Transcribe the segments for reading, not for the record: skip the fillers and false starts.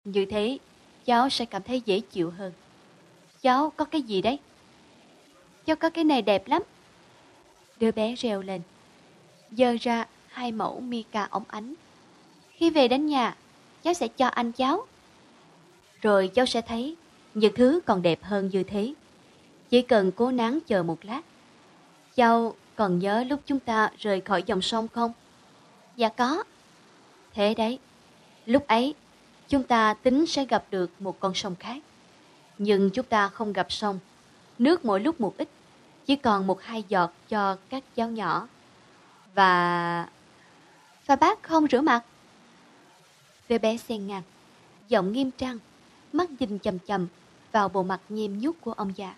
Như thế, cháu sẽ cảm thấy dễ chịu hơn. Cháu có cái gì đấy? Cháu có cái này đẹp lắm. Đứa bé reo lên, giơ ra 2 mẫu mica óng ánh. Khi về đến nhà, cháu sẽ cho anh cháu. Rồi cháu sẽ thấy những thứ còn đẹp hơn như thế. Chỉ cần cố gắng chờ một lát. Cháu còn nhớ lúc chúng ta rời khỏi dòng sông không? Dạ có. Thế đấy, lúc ấy chúng ta tính sẽ gặp được một con sông khác. Nhưng chúng ta không gặp sông. Nước mỗi lúc một ít, chỉ còn 1-2 giọt cho các cháu nhỏ. Và bác không rửa mặt. Đứa bé xen ngang, giọng nghiêm trang, mắt nhìn chằm chằm vào bộ mặt nhem nhút của ông già.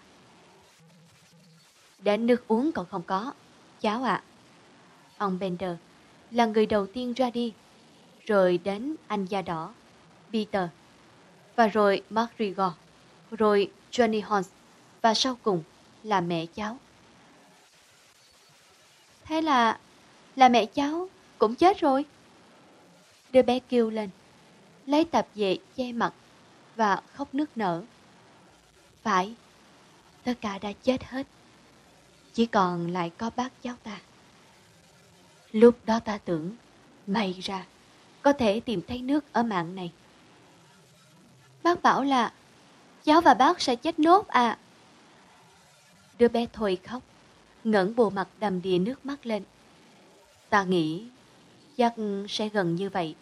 Đến nước uống còn không có, cháu ạ. Ông Bender là người đầu tiên ra đi, rồi đến anh da đỏ, Peter, và rồi McGregor, rồi Johnny Holmes, và sau cùng là mẹ cháu. Thế là mẹ cháu cũng chết rồi. Đứa bé kêu lên, lấy tạp dề che mặt và khóc nức nở. Phải, tất cả đã chết hết. Chỉ còn lại có bác cháu ta. Lúc đó ta tưởng, may ra, có thể tìm thấy nước ở mạng này. Bác bảo là cháu và bác sẽ chết nốt à. Đứa bé thôi khóc, ngẩng bộ mặt đầm đìa nước mắt lên. Ta nghĩ chắc sẽ gần như vậy.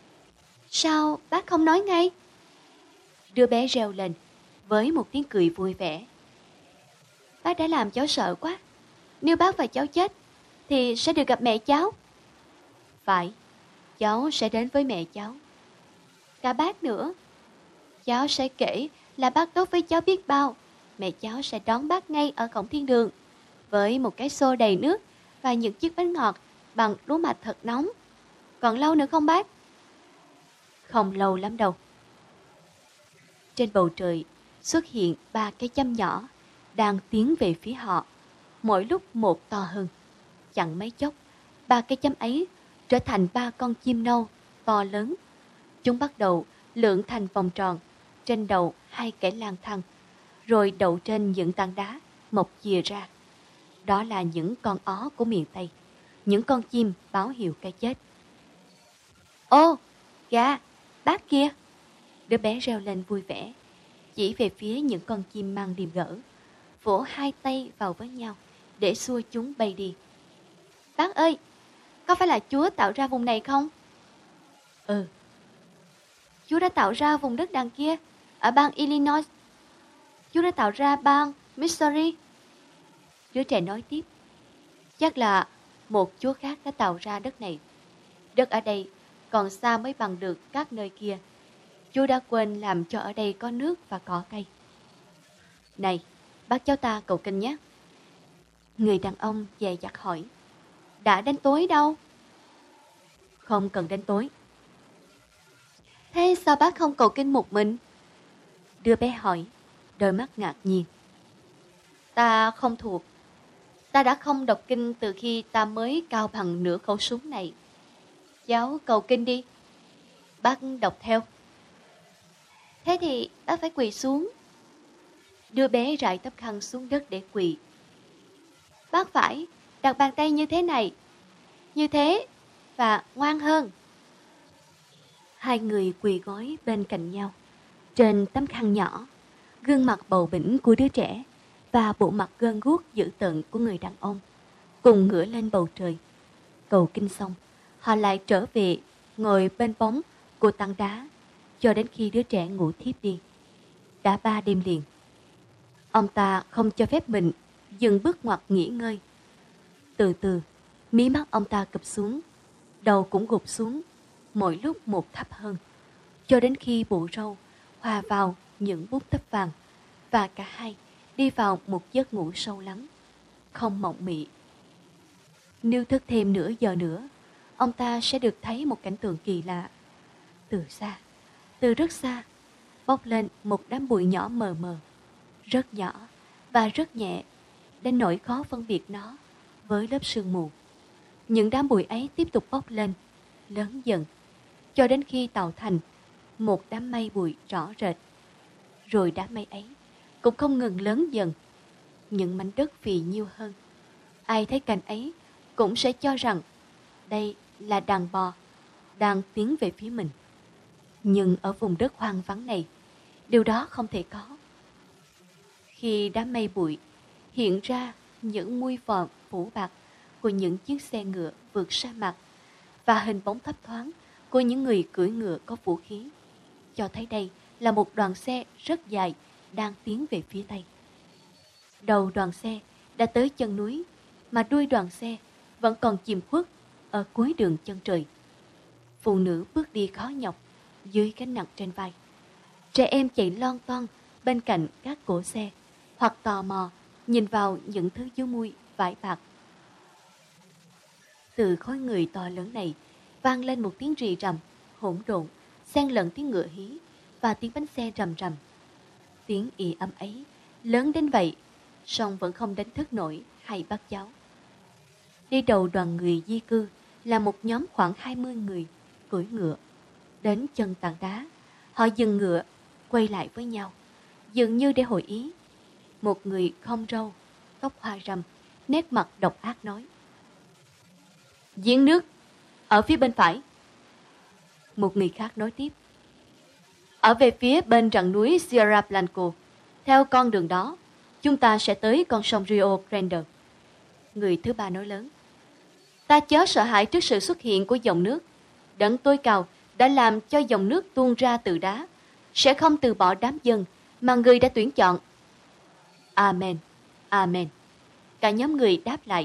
Sao bác không nói ngay? Đứa bé reo lên với một tiếng cười vui vẻ. Bác đã làm cháu sợ quá. Nếu bác và cháu chết thì sẽ được gặp mẹ cháu. Phải, cháu sẽ đến với mẹ cháu. Cả bác nữa. Cháu sẽ kể là bác tốt với cháu biết bao. Mẹ cháu sẽ đón bác ngay ở cổng thiên đường với một cái xô đầy nước và những chiếc bánh ngọt bằng lúa mạch thật nóng. Còn lâu nữa không bác? Không lâu lắm đâu. Trên bầu trời xuất hiện 3 cái châm nhỏ đang tiến về phía họ, mỗi lúc một to hơn. Chẳng mấy chốc, 3 cái châm ấy trở thành 3 con chim nâu to lớn. Chúng bắt đầu lượn thành vòng tròn trên đầu 2 kẻ lang thang, rồi đậu trên những tảng đá mọc chìa ra. Đó là những con ó của miền Tây, những con chim báo hiệu cái chết. Ô, gà, bác kia! Đứa bé reo lên vui vẻ, chỉ về phía những con chim mang điềm gỡ, vỗ 2 tay vào với nhau để xua chúng bay đi. Bác ơi, có phải là Chúa tạo ra vùng này không? Ừ. Chúa đã tạo ra vùng đất đằng kia, ở bang Illinois. Chúa đã tạo ra bang Missouri. Đứa trẻ nói tiếp. Chắc là một Chúa khác đã tạo ra đất này. Đất ở đây còn xa mới bằng được các nơi kia. Chúa đã quên làm cho ở đây có nước và cỏ cây. Này, bác cháu ta cầu kinh nhé. Người đàn ông dè dặt hỏi. Đã đến tối đâu? Không cần đến tối. Thế sao bác không cầu kinh một mình? Đứa bé hỏi, đôi mắt ngạc nhiên. Ta không thuộc. Ta đã không đọc kinh từ khi ta mới cao bằng nửa khẩu súng này. Cháu cầu kinh đi. Bác đọc theo. Thế thì bác phải quỳ xuống. Đứa bé rải tấm khăn xuống đất để quỳ. Bác phải đặt bàn tay như thế này, như thế, và ngoan hơn. Hai người quỳ gối bên cạnh nhau. Trên tấm khăn nhỏ, gương mặt bầu bĩnh của đứa trẻ và bộ mặt gân guốc dữ tợn của người đàn ông cùng ngửa lên bầu trời. Cầu kinh xong, họ lại trở về ngồi bên bóng của tảng đá cho đến khi đứa trẻ ngủ thiếp đi. Đã 3 đêm liền, ông ta không cho phép mình dừng bước ngoặt nghỉ ngơi. Từ từ, mí mắt ông ta cụp xuống, đầu cũng gục xuống, mỗi lúc một thấp hơn, cho đến khi bộ râu hòa vào những búp tóc vàng, và cả hai đi vào một giấc ngủ sâu lắng, không mộng mị. Nếu thức thêm nửa giờ nữa, ông ta sẽ được thấy một cảnh tượng kỳ lạ. Từ xa, từ rất xa, bốc lên một đám bụi nhỏ mờ mờ, rất nhỏ và rất nhẹ, đến nỗi khó phân biệt nó với lớp sương mù. Những đám bụi ấy tiếp tục bốc lên, lớn dần, cho đến khi tạo thành một đám mây bụi rõ rệt. Rồi đám mây ấy cũng không ngừng lớn dần. Những mảnh đất phì nhiêu hơn. Ai thấy cảnh ấy cũng sẽ cho rằng đây là đàn bò đang tiến về phía mình. Nhưng ở vùng đất hoang vắng này, điều đó không thể có. Khi đám mây bụi hiện ra những mui phòn phủ bạc của những chiếc xe ngựa vượt sa mạc và hình bóng thấp thoáng của những người cưỡi ngựa có vũ khí, cho thấy đây là một đoàn xe rất dài đang tiến về phía Tây. Đầu đoàn xe đã tới chân núi, mà đuôi đoàn xe vẫn còn chìm khuất ở cuối đường chân trời. Phụ nữ bước đi khó nhọc dưới gánh nặng trên vai. Trẻ em chạy lon ton bên cạnh các cỗ xe, hoặc tò mò nhìn vào những thứ dấu mui vải bạc. Từ khối người to lớn này vang lên một tiếng rì rầm hỗn độn, xen lẫn tiếng ngựa hí và tiếng bánh xe rầm rầm. Tiếng ì âm ấy lớn đến vậy, song vẫn không đánh thức nổi hai bác cháu. Đi đầu đoàn người di cư là một nhóm khoảng 20 người cưỡi ngựa. Đến chân tảng đá, họ dừng ngựa, quay lại với nhau, dường như để hội ý. Một người không râu, tóc hoa râm, nét mặt độc ác nói: "Giếng nước, ở phía bên phải." Một người khác nói tiếp: "Ở về phía bên rặng núi Sierra Blanco, theo con đường đó, chúng ta sẽ tới con sông Rio Grande." Người thứ ba nói lớn: "Ta chớ sợ hãi trước sự xuất hiện của dòng nước. Đấng tối cao đã làm cho dòng nước tuôn ra từ đá, sẽ không từ bỏ đám dân mà người đã tuyển chọn." Amen, amen. Cả nhóm người đáp lại.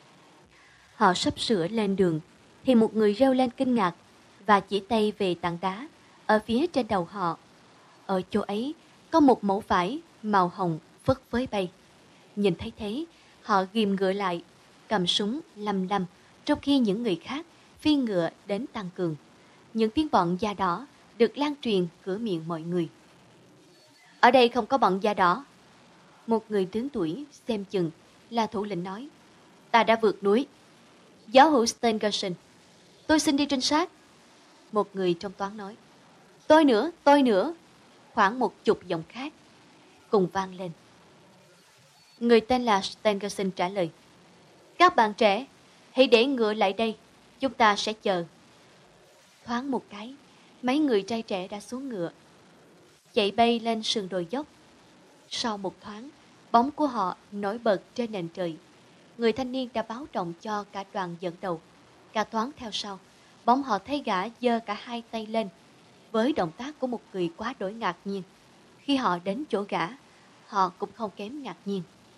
Họ sắp sửa lên đường thì một người reo lên kinh ngạc và chỉ tay về tảng đá ở phía trên đầu họ. Ở chỗ ấy có một mẩu vải màu hồng phất phới bay. Nhìn thấy thế, họ ghìm ngựa lại, cầm súng lăm lăm, trong khi những người khác phi ngựa đến tăng cường. Những tiếng bọn da đỏ được lan truyền cửa miệng mọi người. "Ở đây không có bọn da đỏ." Một người tướng tuổi xem chừng là thủ lĩnh nói: "Ta đã vượt núi." "Giáo hữu Stengerson, tôi xin đi trinh sát." Một người trong toán nói: tôi nữa." Khoảng 10 giọng khác cùng vang lên. Người tên là Stengerson trả lời: "Các bạn trẻ, hãy để ngựa lại đây, chúng ta sẽ chờ." Thoáng một cái, mấy người trai trẻ đã xuống ngựa, chạy bay lên sườn đồi dốc. Sau một thoáng, bóng của họ nổi bật trên nền trời. Người thanh niên đã báo động cho cả đoàn dẫn đầu. Cả thoáng theo sau, bóng họ thấy gã giơ cả hai tay lên, với động tác của một người quá đổi ngạc nhiên. Khi họ đến chỗ gã, họ cũng không kém ngạc nhiên.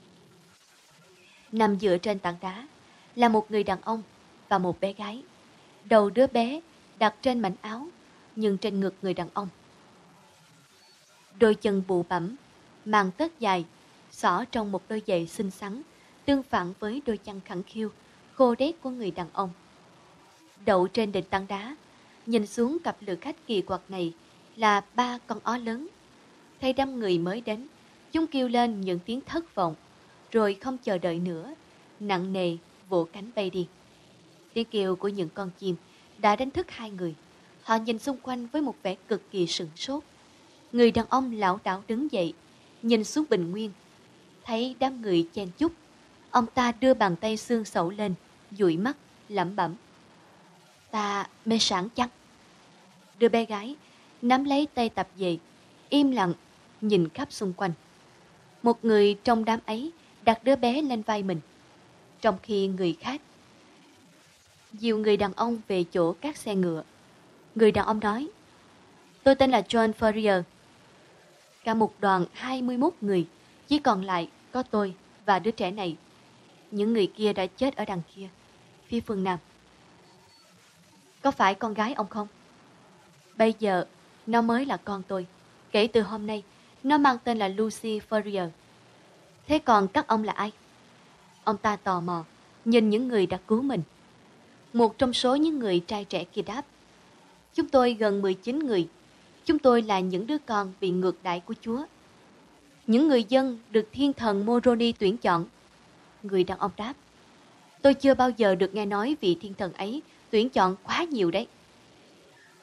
Nằm dựa trên tảng đá là một người đàn ông và một bé gái. Đầu đứa bé đặt trên mảnh áo, nhưng trên ngực người đàn ông. Đôi chân bụ bẫm, màng tất dài, xỏ trong một đôi giày xinh xắn, tương phản với đôi chân khẳng khiu, khô đét của người đàn ông. Đậu trên đỉnh tảng đá, nhìn xuống cặp lữ khách kỳ quặc này là 3 con ó lớn. Thấy đám người mới đến, chúng kêu lên những tiếng thất vọng, rồi không chờ đợi nữa, nặng nề vỗ cánh bay đi. Tiếng kêu của những con chim đã đánh thức hai người. Họ nhìn xung quanh với một vẻ cực kỳ sửng sốt. Người đàn ông lảo đảo đứng dậy, nhìn xuống bình nguyên. Thấy đám người chen chúc, ông ta đưa bàn tay xương sẩu lên, dụi mắt, lẩm bẩm: "Ta mê sảng chăng?" Đứa bé gái nắm lấy tay tập về, im lặng nhìn khắp xung quanh. Một người trong đám ấy đặt đứa bé lên vai mình, trong khi người khác dìu người đàn ông về chỗ các xe ngựa. Người đàn ông nói: "Tôi tên là John Ferrier." Cả một đoàn 21 người, chỉ còn lại có tôi và đứa trẻ này. Những người kia đã chết ở đằng kia, phía phương Nam. "Có phải con gái ông không?" "Bây giờ nó mới là con tôi. Kể từ hôm nay, nó mang tên là Lucy Ferrier." "Thế còn các ông là ai?" Ông ta tò mò nhìn những người đã cứu mình. Một trong số những người trai trẻ kia đáp: "Chúng tôi gần 19 người. Chúng tôi là những đứa con bị ngược đãi của Chúa. Những người dân được thiên thần Moroni tuyển chọn." Người đàn ông đáp: "Tôi chưa bao giờ được nghe nói vị thiên thần ấy tuyển chọn quá nhiều đấy."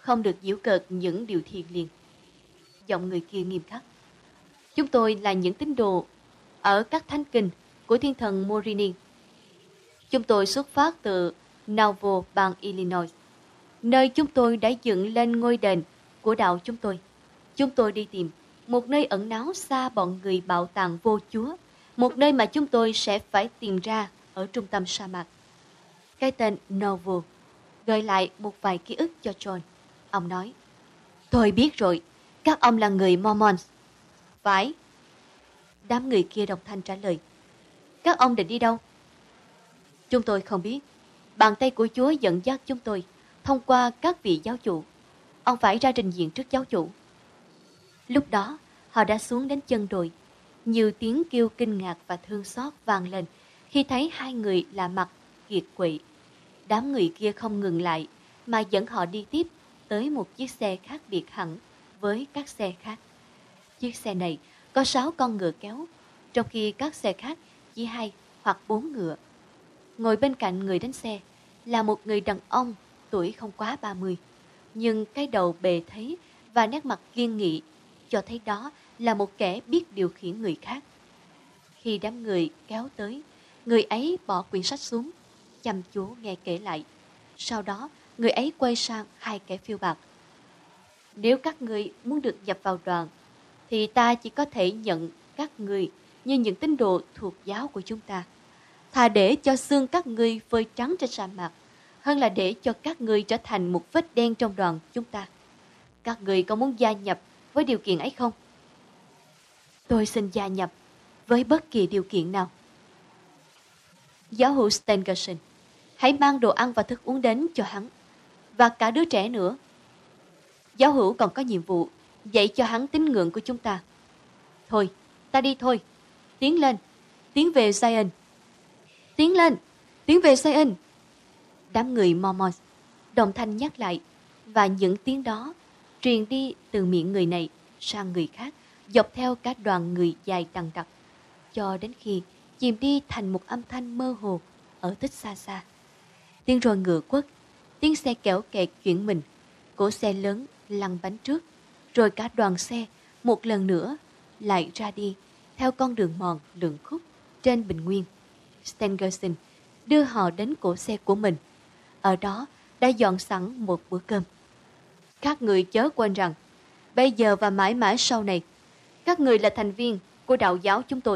không được giễu cợt những điều thiêng liêng. Giọng người kia nghiêm khắc. Chúng tôi là những tín đồ ở các thánh kinh của thiên thần Morini. Chúng tôi xuất phát từ Nauvoo, bang Illinois, nơi chúng tôi đã dựng lên ngôi đền của đạo chúng tôi. Chúng tôi đi tìm một nơi ẩn náu xa bọn người bạo tàn vô chúa, một nơi mà chúng tôi sẽ phải tìm ra ở trung tâm sa mạc. Cái tên Nauvoo gợi lại một vài ký ức cho John. Ông nói, tôi biết rồi, các ông là người Mormon. Phải. Đám người kia đồng thanh trả lời. Các ông định đi đâu? Chúng tôi không biết. Bàn tay của Chúa dẫn dắt chúng tôi thông qua các vị giáo chủ. Ông phải ra trình diện trước giáo chủ. Lúc đó, họ đã xuống đến chân đồi. Nhiều tiếng kêu kinh ngạc và thương xót vang lên khi thấy hai người lạ mặt kiệt quỵ. Đám người kia không ngừng lại mà dẫn họ đi tiếp tới một chiếc xe khác biệt hẳn với các xe khác. Chiếc xe này có 6 con ngựa kéo, trong khi các xe khác chỉ 2 hoặc 4 ngựa. Ngồi bên cạnh người đánh xe là một người đàn ông tuổi không quá 30, nhưng cái đầu bề thế và nét mặt kiên nghị cho thấy đó là một kẻ biết điều khiển người khác. Khi đám người kéo tới, người ấy bỏ quyển sách xuống, chăm chú nghe kể lại. Sau đó, người ấy quay sang hai kẻ phiêu bạt. Nếu các ngươi muốn được nhập vào đoàn, thì ta chỉ có thể nhận các ngươi như những tín đồ thuộc giáo của chúng ta. Thà để cho xương các ngươi phơi trắng trên sa mạc, hơn là để cho các ngươi trở thành một vết đen trong đoàn chúng ta. Các ngươi có muốn gia nhập với điều kiện ấy không? Tôi xin gia nhập với bất kỳ điều kiện nào. Giáo hữu Stangerson, hãy mang đồ ăn và thức uống đến cho hắn, và cả đứa trẻ nữa. Giáo hữu còn có nhiệm vụ dạy cho hắn tín ngưỡng của chúng ta. Thôi, ta đi thôi. Tiến lên, tiến về Zion. Tiến lên, tiến về Zion. Đám người Mormon đồng thanh nhắc lại, và những tiếng đó truyền đi từ miệng người này sang người khác, dọc theo cả đoàn người dài đằng đặc, cho đến khi chìm đi thành một âm thanh mơ hồ ở tích xa xa. Tiếng roi ngựa quất, tiếng xe kéo kẹt chuyển mình, cỗ xe lớn lăn bánh trước, rồi cả đoàn xe một lần nữa lại ra đi theo con đường mòn lượn khúc trên bình nguyên. Stangerson đưa họ đến cỗ xe của mình. Ở đó đã dọn sẵn một bữa cơm. Các người chớ quên rằng, bây giờ và mãi mãi sau này, các người là thành viên của đạo giáo chúng tôi.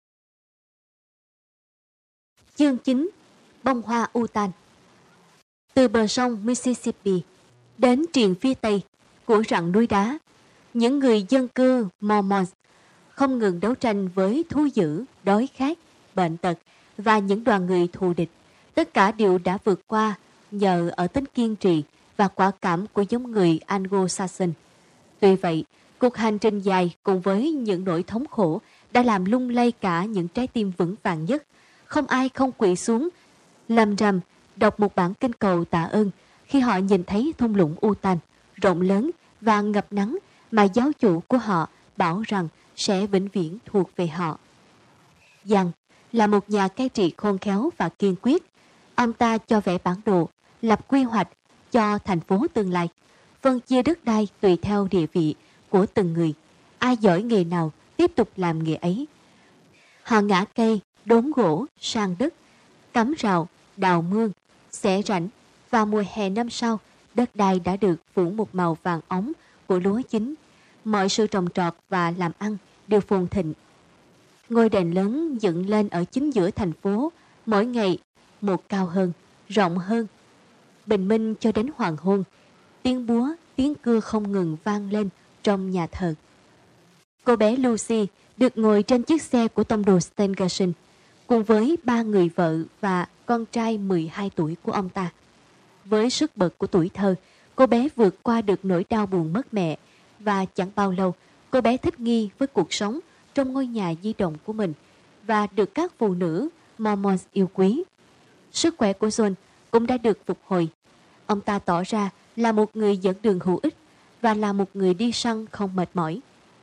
Chương 9. Bông hoa Utan. Từ bờ sông Mississippi đến triền phía tây của rặng núi đá, những người dân cư Mormons không ngừng đấu tranh với thú dữ, đói khát, bệnh tật và những đoàn người thù địch. Tất cả đều đã vượt qua nhờ ở tính kiên trì và quả cảm của giống người Anglo-Saxon. Tuy vậy, cuộc hành trình dài cùng với những nỗi thống khổ đã làm lung lay cả những trái tim vững vàng nhất. Không ai không quỵ xuống lầm rầm đọc một bản kinh cầu tạ ơn khi họ nhìn thấy thung lũng Utan rộng lớn và ngập nắng mà giáo chủ của họ bảo rằng sẽ vĩnh viễn thuộc về họ. Giang là một nhà cai trị khôn khéo và kiên quyết. Ông ta cho vẽ bản đồ, lập quy hoạch cho thành phố tương lai, phân chia đất đai tùy theo địa vị của từng người. Ai giỏi nghề nào tiếp tục làm nghề ấy. Họ ngã cây, đốn gỗ, san đất, cắm rào, đào mương, xẻ rãnh, và mùa hè năm sau, đất đai đã được phủ một màu vàng óng của lúa chín. Mọi sự trồng trọt và làm ăn đều phồn thịnh. Ngôi đền lớn dựng lên ở chính giữa thành phố, mỗi ngày một cao hơn, rộng hơn. Bình minh cho đến hoàng hôn, tiếng búa, tiếng cưa không ngừng vang lên trong nhà thờ. Cô bé Lucy được ngồi trên chiếc xe của tông đồ Stangerson cùng với 3 người vợ và con trai 12 tuổi của ông ta. Với sức bật của tuổi thơ, cô bé vượt qua được nỗi đau buồn mất mẹ, và chẳng bao lâu cô bé thích nghi với cuộc sống trong ngôi nhà di động của mình và được các phụ nữ Mormon yêu quý. Sức khỏe của John cũng đã được phục hồi. Ông ta tỏ ra là một người dẫn đường hữu ích và là một người đi săn không mệt mỏi.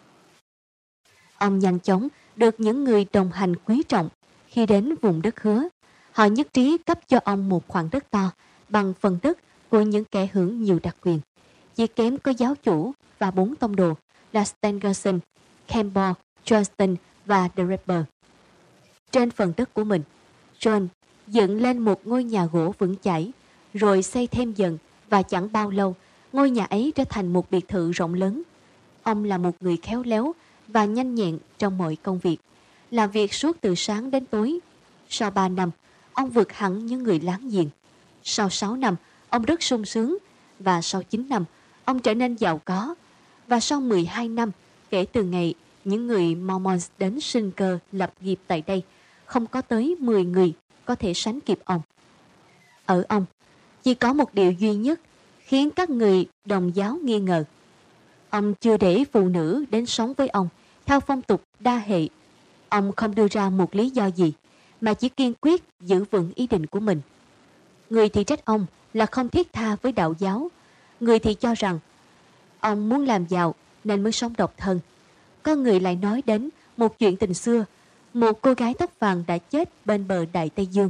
Ông nhanh chóng được những người đồng hành quý trọng. Khi đến vùng đất hứa, họ nhất trí cấp cho ông một khoản đất to bằng phần đất của những kẻ hưởng nhiều đặc quyền. chỉ kém có giáo chủ và 4 tông đồ là Stangerson, Campbell, Johnston và Draper. Trên phần đất của mình, John dựng lên một ngôi nhà gỗ vững chãi, rồi xây thêm dần, và chẳng bao lâu, ngôi nhà ấy trở thành một biệt thự rộng lớn. Ông là một người khéo léo và nhanh nhẹn trong mọi công việc, làm việc suốt từ sáng đến tối. Sau 3 năm, ông vượt hẳn những người láng giềng. Sau 6 năm, ông rất sung sướng, và sau 9 năm, ông trở nên giàu có. Và sau 12 năm, kể từ ngày những người Mormons đến sinh cơ lập nghiệp tại đây, không có tới 10 người có thể sánh kịp ông. Ở ông, chỉ có một điều duy nhất khiến các người đồng giáo nghi ngờ. Ông chưa để phụ nữ đến sống với ông theo phong tục đa hệ. Ông không đưa ra một lý do gì, mà chỉ kiên quyết giữ vững ý định của mình. Người thì trách ông là không thiết tha với đạo giáo. Người thì cho rằng ông muốn làm giàu nên mới sống độc thân. Có người lại nói đến một chuyện tình xưa, một cô gái tóc vàng đã chết bên bờ Đại Tây Dương.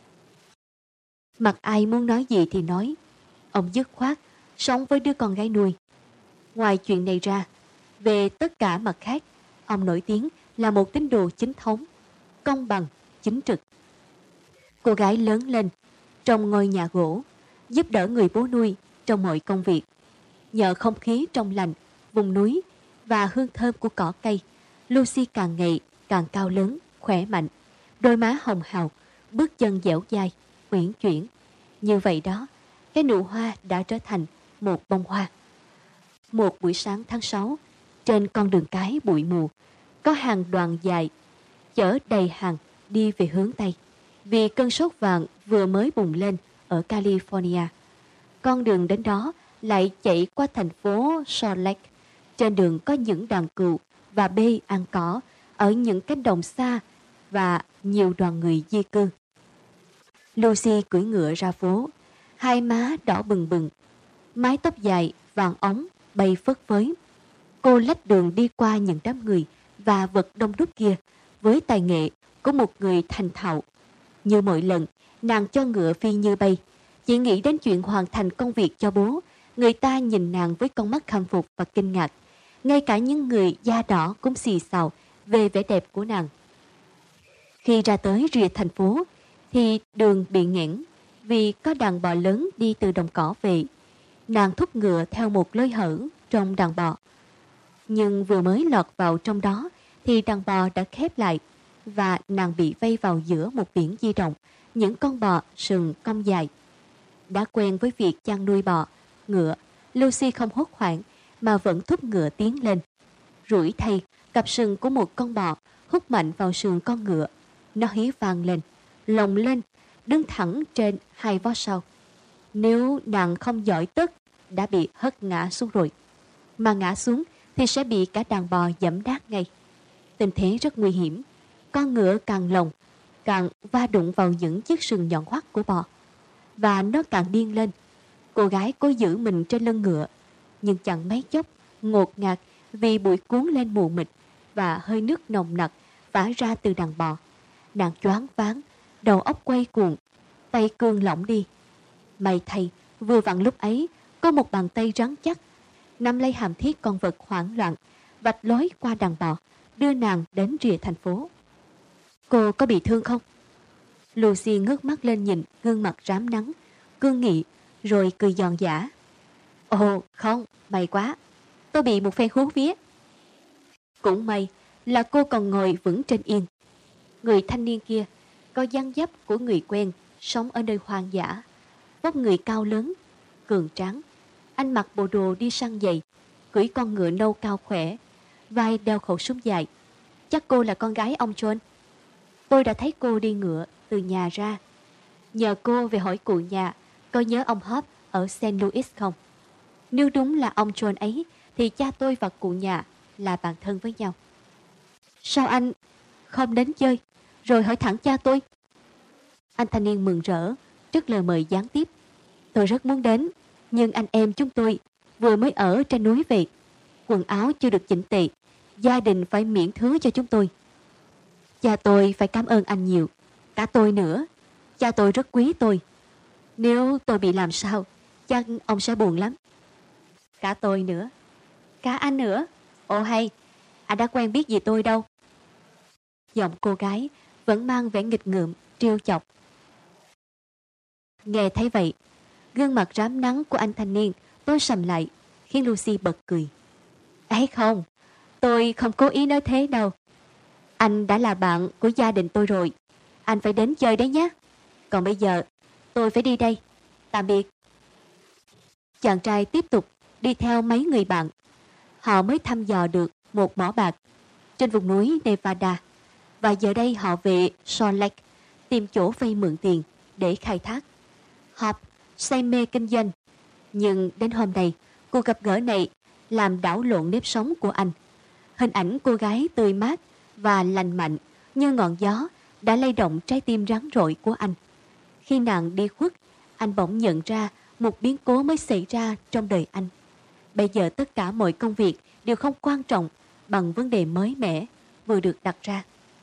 Mặc ai muốn nói gì thì nói. Ông dứt khoát sống với đứa con gái nuôi. Ngoài chuyện này ra, về tất cả mặt khác, ông nổi tiếng là một tín đồ chính thống, công bằng, chính trực. Cô gái lớn lên trong ngôi nhà gỗ, giúp đỡ người bố nuôi trong mọi công việc. Nhờ không khí trong lành, vùng núi và hương thơm của cỏ cây, Lucy càng ngày càng cao lớn, khỏe mạnh, đôi má hồng hào, bước chân dẻo dai, uyển chuyển. Như vậy đó, cái nụ hoa đã trở thành một bông hoa. Một buổi sáng tháng 6, trên con đường cái bụi mù, có hàng đoàn dài chở đầy hàng đi về hướng Tây, vì cơn sốt vàng vừa mới bùng lên ở California. Con đường đến đó lại chạy qua thành phố Salt Lake. Trên đường có những đàn cừu và bê ăn cỏ ở những cánh đồng xa và nhiều đoàn người di cư. Lucy cưỡi ngựa ra phố, hai má đỏ bừng bừng, mái tóc dài vàng óng bay phất phới. Cô lách đường đi qua những đám người và vật đông đúc kia với tài nghệ của một người thành thạo. Như mọi lần, nàng cho ngựa phi như bay, chỉ nghĩ đến chuyện hoàn thành công việc cho bố. Người ta nhìn nàng với con mắt khâm phục và kinh ngạc. Ngay cả những người da đỏ cũng xì xào về vẻ đẹp của nàng. Khi ra tới rìa thành phố, thì đường bị nghẽn vì có đàn bò lớn đi từ đồng cỏ về. Nàng thúc ngựa theo một lối hở trong đàn bò. Nhưng vừa mới lọt vào trong đó thì đàn bò đã khép lại, và nàng bị vây vào giữa một biển di động, những con bò sừng cong dài. Đã quen với việc chăn nuôi bò, ngựa, Lucy không hốt hoảng mà vẫn thúc ngựa tiến lên. Rủi thay, cặp sừng của một con bò hút mạnh vào sườn con ngựa. Nó hí vang lên, lồng lên, đứng thẳng trên hai vó sau. Nếu nàng không giỏi tất, đã bị hất ngã xuống rồi. Mà ngã xuống thì sẽ bị cả đàn bò giẫm đát ngay. Tình thế rất nguy hiểm. Con ngựa càng lồng, càng va đụng vào những chiếc sừng nhọn hoắt của bò, và nó càng điên lên. Cô gái cố giữ mình trên lưng ngựa, nhưng chẳng mấy chốc ngột ngạt vì bụi cuốn lên mù mịt và hơi nước nồng nặc phả ra từ đàn bò. Nàng choáng váng, đầu óc quay cuồng, tay cương lỏng đi. May thay, vừa vặn lúc ấy có một bàn tay rắn chắc nắm lấy hàm thiết con vật hoảng loạn, vạch lối qua đàn bò, đưa nàng đến rìa thành phố. Cô có bị thương không? Lucy ngước mắt lên nhìn gương mặt rám nắng, cương nghị, rồi cười giòn giã. Ồ không, may quá, tôi bị một phen hú vía. Cũng may là cô còn ngồi vững trên yên. Người thanh niên kia có dáng dấp của người quen sống ở nơi hoang dã, vóc người cao lớn, cường tráng. Anh mặc bộ đồ đi săn giày, cưỡi con ngựa nâu cao khỏe, vai đeo khẩu súng dài. Chắc cô là con gái ông John. Tôi đã thấy cô đi ngựa từ nhà ra. Nhờ cô về hỏi cụ nhà có nhớ ông Hop ở St. Louis không? Nếu đúng là ông John ấy thì cha tôi và cụ nhà là bạn thân với nhau. Sao anh không đến chơi rồi hỏi thẳng cha tôi? Anh thanh niên mừng rỡ trước lời mời gián tiếp. Tôi rất muốn đến, nhưng anh em chúng tôi vừa mới ở trên núi về, quần áo chưa được chỉnh tề, gia đình phải miễn thứ cho chúng tôi. Cha tôi phải cảm ơn anh nhiều, cả tôi nữa. Cha tôi rất quý tôi. Nếu tôi bị làm sao, chắc ông sẽ buồn lắm. Cả tôi nữa. Cả anh nữa? Ồ hay, anh đã quen biết gì tôi đâu. Giọng cô gái vẫn mang vẻ nghịch ngợm, trêu chọc. Nghe thấy vậy, gương mặt rám nắng của anh thanh niên tối sầm lại, khiến Lucy bật cười. Ấy không, tôi không cố ý nói thế đâu. Anh đã là bạn của gia đình tôi rồi. Anh phải đến chơi đấy nhé. Còn bây giờ, tôi phải đi đây. Tạm biệt. Chàng trai tiếp tục đi theo mấy người bạn. Họ mới thăm dò được một mỏ bạc trên vùng núi Nevada. Và giờ đây họ về Salt Lake tìm chỗ vay mượn tiền để khai thác. Hop say mê kinh doanh. Nhưng đến hôm nay, cuộc gặp gỡ này làm đảo lộn nếp sống của anh. Hình ảnh cô gái tươi mát và lành mạnh như ngọn gió đã lay động trái tim rắn rỏi của anh. Khi nàng đi khuất, anh bỗng nhận ra một biến cố mới xảy ra trong đời anh. Bây giờ tất cả mọi công việc đều không quan trọng bằng vấn đề mới mẻ vừa được đặt ra.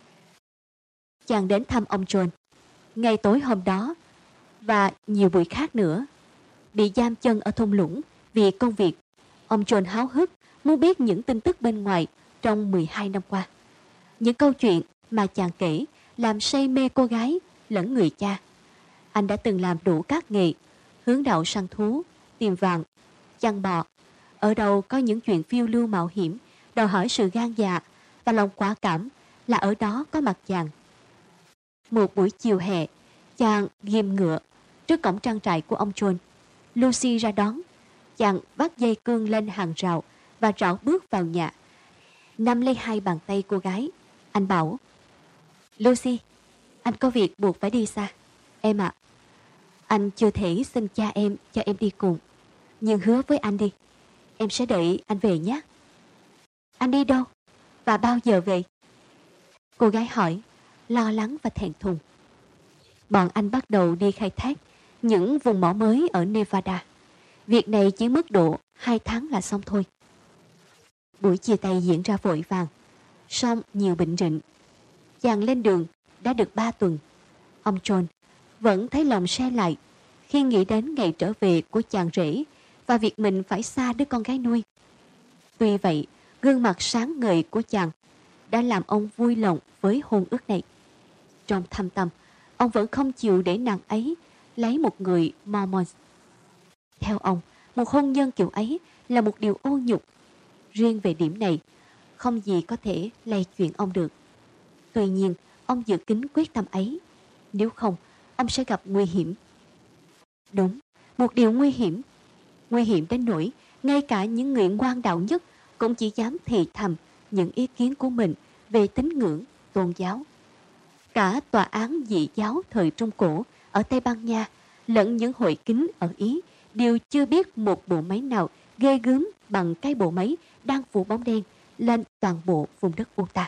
Chàng đến thăm ông John ngay tối hôm đó và nhiều buổi khác nữa. Bị giam chân ở thung lũng vì công việc, ông John háo hức muốn biết những tin tức bên ngoài trong 12 năm qua. Những câu chuyện mà chàng kể làm say mê cô gái lẫn người cha. Anh đã từng làm đủ các nghề, hướng đạo săn thú, tìm vàng, chăn bò. Ở đâu có những chuyện phiêu lưu mạo hiểm, đòi hỏi sự gan dạ và lòng quả cảm là ở đó có mặt chàng. Một buổi chiều hè, chàng ghim ngựa trước cổng trang trại của ông John. Lucy ra đón. Chàng bắt dây cương lên hàng rào và rảo bước vào nhà. Nắm lấy hai bàn tay cô gái, anh bảo: Lucy, anh có việc buộc phải đi xa. Em ạ, anh chưa thể xin cha em cho em đi cùng. Nhưng hứa với anh đi, em sẽ đợi anh về nhé. Anh đi đâu? Và bao giờ về? Cô gái hỏi, lo lắng và thẹn thùng. Bọn anh bắt đầu đi khai thác những vùng mỏ mới ở Nevada. Việc này chỉ mất độ 2 tháng là xong thôi. Buổi chia tay diễn ra vội vàng, song nhiều bệnh rịnh. Chàng lên đường đã được 3 tuần. Ông John vẫn thấy lòng se lại khi nghĩ đến ngày trở về của chàng rể và việc mình phải xa đứa con gái nuôi. Tuy vậy, gương mặt sáng ngời của chàng đã làm ông vui lòng với hôn ước này. Trong thâm tâm, ông vẫn không chịu để nàng ấy lấy một người Mormon. Theo ông, một hôn nhân kiểu ấy là một điều ô nhục. Riêng về điểm này, không gì có thể lay chuyển ông được. Tuy nhiên, ông dự kín quyết tâm ấy. Nếu không, ông sẽ gặp nguy hiểm. Đúng, một điều nguy hiểm. Nguy hiểm đến nỗi ngay cả những người ngoan đạo nhất cũng chỉ dám thì thầm những ý kiến của mình về tín ngưỡng, tôn giáo. Cả tòa án dị giáo thời Trung Cổ ở Tây Ban Nha lẫn những hội kính ở Ý đều chưa biết một bộ máy nào ghê gớm bằng cái bộ máy đang phủ bóng đen lên toàn bộ vùng đất Utah.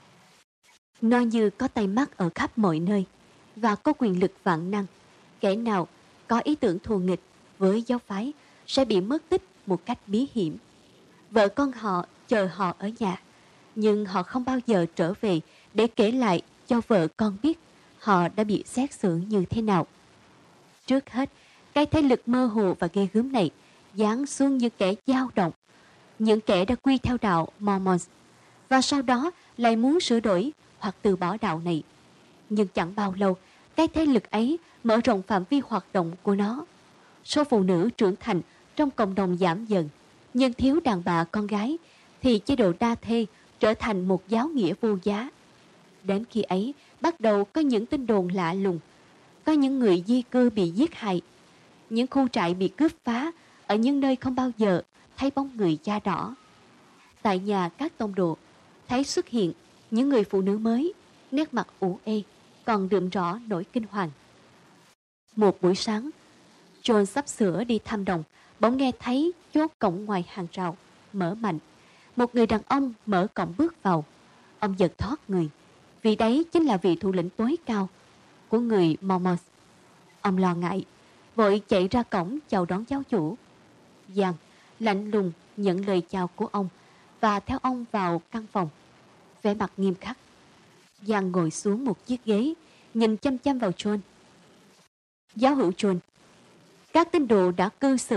Nó như có tay mắt ở khắp mọi nơi và có quyền lực vạn năng. Kẻ nào có ý tưởng thù nghịch với giáo phái sẽ bị mất tích một cách bí hiểm. Vợ con họ chờ họ ở nhà, nhưng họ không bao giờ trở về để kể lại cho vợ con biết họ đã bị xét xử như thế nào. Trước hết, cái thế lực mơ hồ và ghê gớm này giáng xuống như kẻ dao động, những kẻ đã quy theo đạo Mormon và sau đó lại muốn sửa đổi hoặc từ bỏ đạo này. Nhưng chẳng bao lâu, cái thế lực ấy mở rộng phạm vi hoạt động của nó. Số phụ nữ trưởng thành trong cộng đồng giảm dần, nhưng thiếu đàn bà con gái thì chế độ đa thê trở thành một giáo nghĩa vô giá. Đến khi ấy, bắt đầu có những tin đồn lạ lùng. Có những người di cư bị giết hại, những khu trại bị cướp phá ở những nơi không bao giờ thấy bóng người da đỏ. Tại nhà các tông đồ, thấy xuất hiện những người phụ nữ mới, nét mặt ủ ê, còn đượm rõ nỗi kinh hoàng. Một buổi sáng, John sắp sửa đi thăm đồng, bỗng nghe thấy chốt cổng ngoài hàng rào mở mạnh. Một người đàn ông mở cổng bước vào. Ông giật thót người, vì đấy chính là vị thủ lĩnh tối cao của người Mormon. Ông lo ngại, vội chạy ra cổng chào đón giáo chủ. Giang lạnh lùng nhận lời chào của ông và theo ông vào căn phòng. Vẻ mặt nghiêm khắc, Giang ngồi xuống một chiếc ghế, nhìn chăm chăm vào John. Giáo hữu John, các tín đồ đã cư xử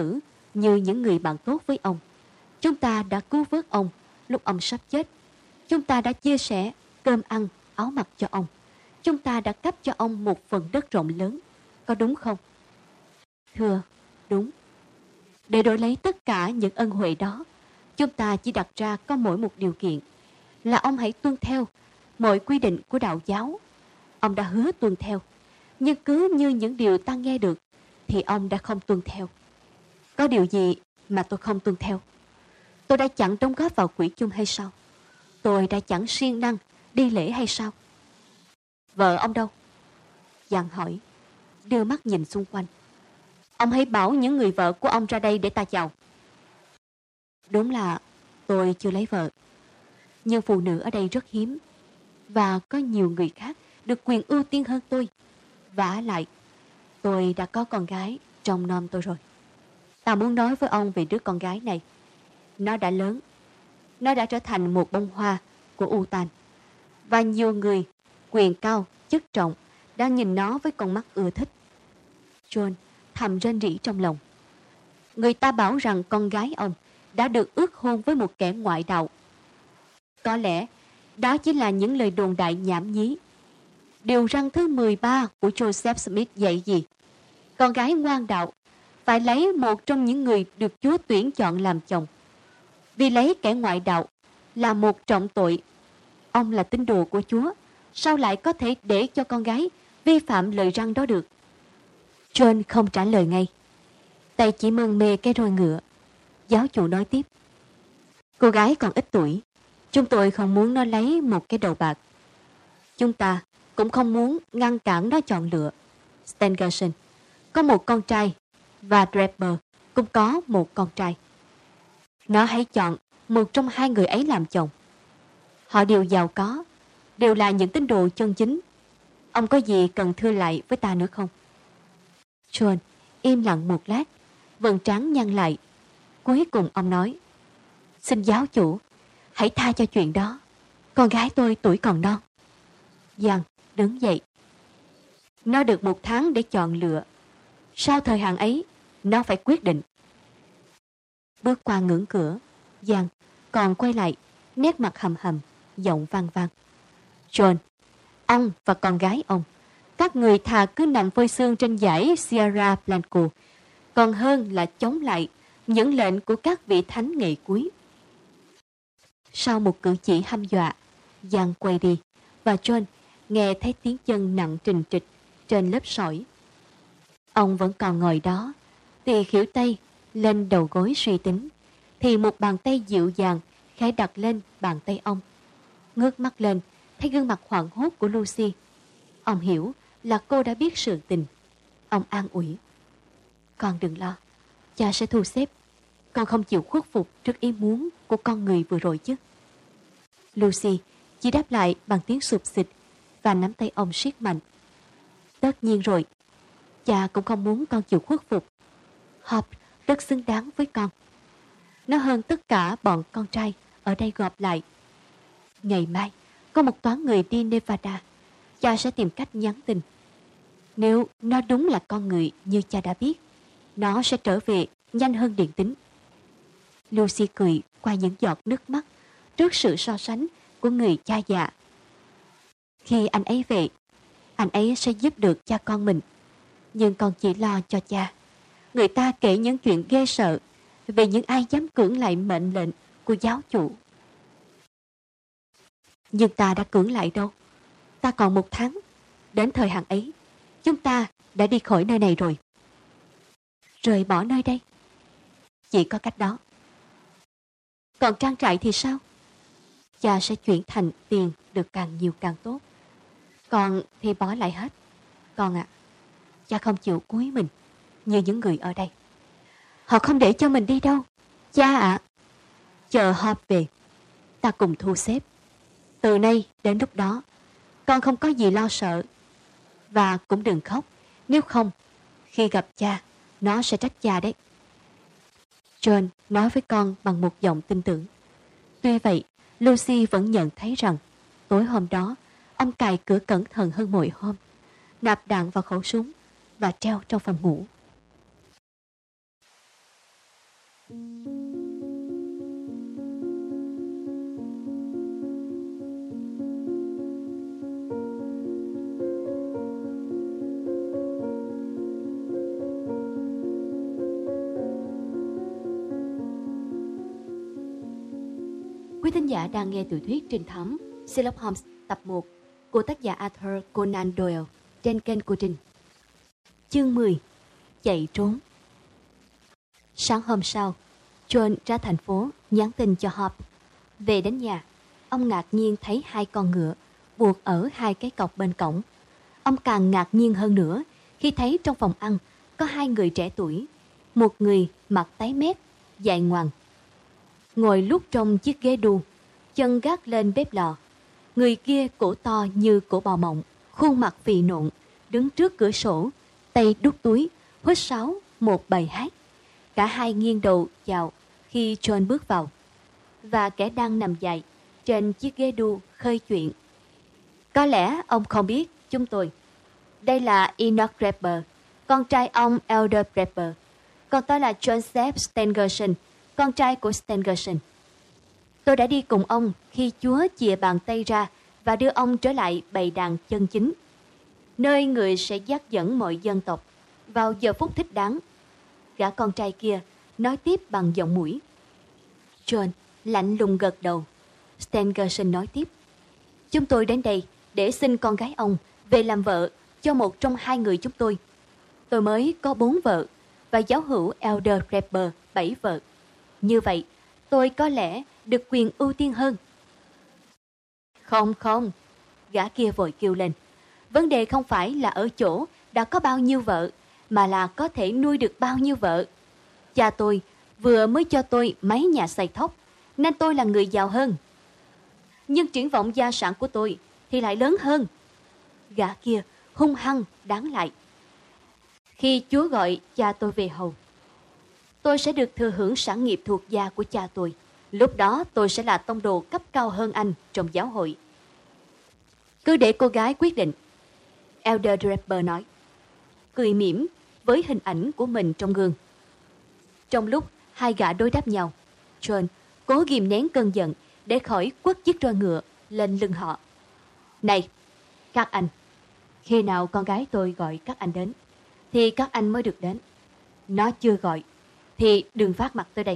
như những người bạn tốt với ông. Chúng ta đã cứu vớt ông lúc ông sắp chết. Chúng ta đã chia sẻ cơm ăn, áo mặc cho ông. Chúng ta đã cấp cho ông một phần đất rộng lớn. Có đúng không? Thưa, đúng. Để đổi lấy tất cả những ân huệ đó, chúng ta chỉ đặt ra có mỗi một điều kiện, là ông hãy tuân theo mọi quy định của đạo giáo. Ông đã hứa tuân theo, nhưng cứ như những điều ta nghe được, thì ông đã không tuân theo. Có điều gì mà tôi không tuân theo? Tôi đã chẳng đóng góp vào quỹ chung hay sao? Tôi đã chẳng siêng năng đi lễ hay sao? Vợ ông đâu? Giang hỏi, đưa mắt nhìn xung quanh. Ông hãy bảo những người vợ của ông ra đây để ta chào. Đúng là tôi chưa lấy vợ, nhưng phụ nữ ở đây rất hiếm, và có nhiều người khác được quyền ưu tiên hơn tôi. Vả lại, tôi đã có con gái trong nom tôi rồi. Ta muốn nói với ông về đứa con gái này. Nó đã lớn, nó đã trở thành một bông hoa của Utan, và nhiều người quyền cao, chức trọng đã nhìn nó với con mắt ưa thích. John thầm rên rỉ trong lòng. Người ta bảo rằng con gái ông đã được ước hôn với một kẻ ngoại đạo. Có lẽ đó chỉ là những lời đồn đại nhảm nhí. Điều răn thứ 13 của Joseph Smith dạy gì? Con gái ngoan đạo phải lấy một trong những người được Chúa tuyển chọn làm chồng. Vì lấy kẻ ngoại đạo là một trọng tội. Ông là tín đồ của Chúa, sao lại có thể để cho con gái vi phạm lời răn đó được? John không trả lời ngay. Tay chỉ mân mê cái roi ngựa. Giáo chủ nói tiếp. Cô gái còn ít tuổi. Chúng tôi không muốn nó lấy một cái đầu bạc. Chúng ta cũng không muốn ngăn cản nó chọn lựa. Stangerson có một con trai, và Draper cũng có một con trai. Nó hãy chọn một trong hai người ấy làm chồng. Họ đều giàu có, đều là những tín đồ chân chính. Ông có gì cần thưa lại với ta nữa không? John im lặng một lát, vầng trán nhăn lại. Cuối cùng ông nói, xin giáo chủ, hãy tha cho chuyện đó. Con gái tôi tuổi còn non. Giang đứng dậy. Nó được 1 tháng để chọn lựa. Sau thời hạn ấy, nó phải quyết định. Bước qua ngưỡng cửa, Giang còn quay lại, nét mặt hầm hầm, giọng vang vang. John, ông và con gái ông, các người thà cứ nằm phơi xương trên dãy Sierra Blanco, còn hơn là chống lại những lệnh của các vị thánh ngày cuối. Sau một cử chỉ hăm dọa, Giang quay đi, và John nghe thấy tiếng chân nặng trình trịch trên lớp sỏi. Ông vẫn còn ngồi đó, tì khuỷu tay lên đầu gối suy tính, thì một bàn tay dịu dàng khẽ đặt lên bàn tay ông. Ngước mắt lên, thấy gương mặt hoảng hốt của Lucy. Ông hiểu là cô đã biết sự tình. Ông an ủi. Con đừng lo, cha sẽ thu xếp. Con không chịu khuất phục trước ý muốn của con người vừa rồi chứ. Lucy chỉ đáp lại bằng tiếng sụp xịt và nắm tay ông siết mạnh. Tất nhiên rồi, cha cũng không muốn con chịu khuất phục. Hop rất xứng đáng với con. Nó hơn tất cả bọn con trai ở đây gộp lại. Ngày mai có một toán người đi Nevada. Cha sẽ tìm cách nhắn tin. Nếu nó đúng là con người như cha đã biết, nó sẽ trở về nhanh hơn điện tín. Lucy cười qua những giọt nước mắt trước sự so sánh của người cha già. Khi anh ấy về, anh ấy sẽ giúp được cha con mình. Nhưng con chỉ lo cho cha. Người ta kể những chuyện ghê sợ về những ai dám cưỡng lại mệnh lệnh của giáo chủ. Nhưng ta đã cưỡng lại đâu. Ta còn 1 tháng. Đến thời hạn ấy, chúng ta đã đi khỏi nơi này rồi. Rời bỏ nơi đây. Chỉ có cách đó. Còn trang trại thì sao? Cha sẽ chuyển thành tiền được càng nhiều càng tốt. Còn thì bỏ lại hết. Con ạ, cha không chịu cúi mình như những người ở đây. Họ không để cho mình đi đâu. Cha ạ, chờ Hop về, ta cùng thu xếp. Từ nay đến lúc đó, con không có gì lo sợ. Và cũng đừng khóc, nếu không, khi gặp cha, nó sẽ trách cha đấy. John nói với con bằng một giọng tin tưởng. Tuy vậy, Lucy vẫn nhận thấy rằng tối hôm đó, ông cài cửa cẩn thận hơn mọi hôm, nạp đạn vào khẩu súng và treo trong phòng ngủ. Quý thính giả đang nghe tiểu thuyết trinh thám Sherlock Holmes tập 1 của tác giả Arthur Conan Doyle trên kênh của Trinh. Chương 10. Chạy trốn. Sáng hôm sau, John ra thành phố nhắn tin cho Hope. Về đến nhà, ông ngạc nhiên thấy 2 con ngựa buộc ở 2 cái cọc bên cổng. Ông càng ngạc nhiên hơn nữa khi thấy trong phòng ăn có 2 người trẻ tuổi. Một người mặt tái mét, dài ngoằng, ngồi lúc trong chiếc ghế đu, chân gác lên bếp lò. Người kia cổ to như cổ bò mộng, khuôn mặt phì nộn, đứng trước cửa sổ, tay đút túi, huýt sáo một bài hát. Cả hai nghiêng đầu chào khi John bước vào, và kẻ đang nằm dài trên chiếc ghế đu khơi chuyện. Có lẽ ông không biết chúng tôi. Đây là Enoch Draper, con trai ông Elder Draper. Còn tôi là Joseph Stangerson, con trai của Stangerson. Tôi đã đi cùng ông khi Chúa chìa bàn tay ra và đưa ông trở lại bầy đàn chân chính, nơi người sẽ dắt dẫn mọi dân tộc vào giờ phút thích đáng. Gã con trai kia nói tiếp bằng giọng mũi. John lạnh lùng gật đầu. Stangerson nói tiếp. Chúng tôi đến đây để xin con gái ông về làm vợ cho một trong 2 người chúng tôi. Tôi mới có 4 vợ và giáo hữu Elder Draper 7 vợ. Như vậy, tôi có lẽ được quyền ưu tiên hơn. Không, gã kia vội kêu lên. Vấn đề không phải là ở chỗ đã có bao nhiêu vợ, mà là có thể nuôi được bao nhiêu vợ. Cha tôi vừa mới cho tôi mấy nhà xây thóc, nên tôi là người giàu hơn. Nhưng triển vọng gia sản của tôi thì lại lớn hơn. Gã kia hung hăng đáng lại. Khi Chúa gọi cha tôi về hầu, tôi sẽ được thừa hưởng sản nghiệp thuộc gia của cha tôi. Lúc đó tôi sẽ là tông đồ cấp cao hơn anh trong giáo hội. Cứ để cô gái quyết định, Elder Draper nói, cười mỉm với hình ảnh của mình trong gương. Trong lúc 2 gã đối đáp nhau, John cố ghìm nén cơn giận để khỏi quất chiếc roi ngựa lên lưng họ. Này, các anh, khi nào con gái tôi gọi các anh đến, thì các anh mới được đến. Nó chưa gọi, thì đừng phát mặt tới đây.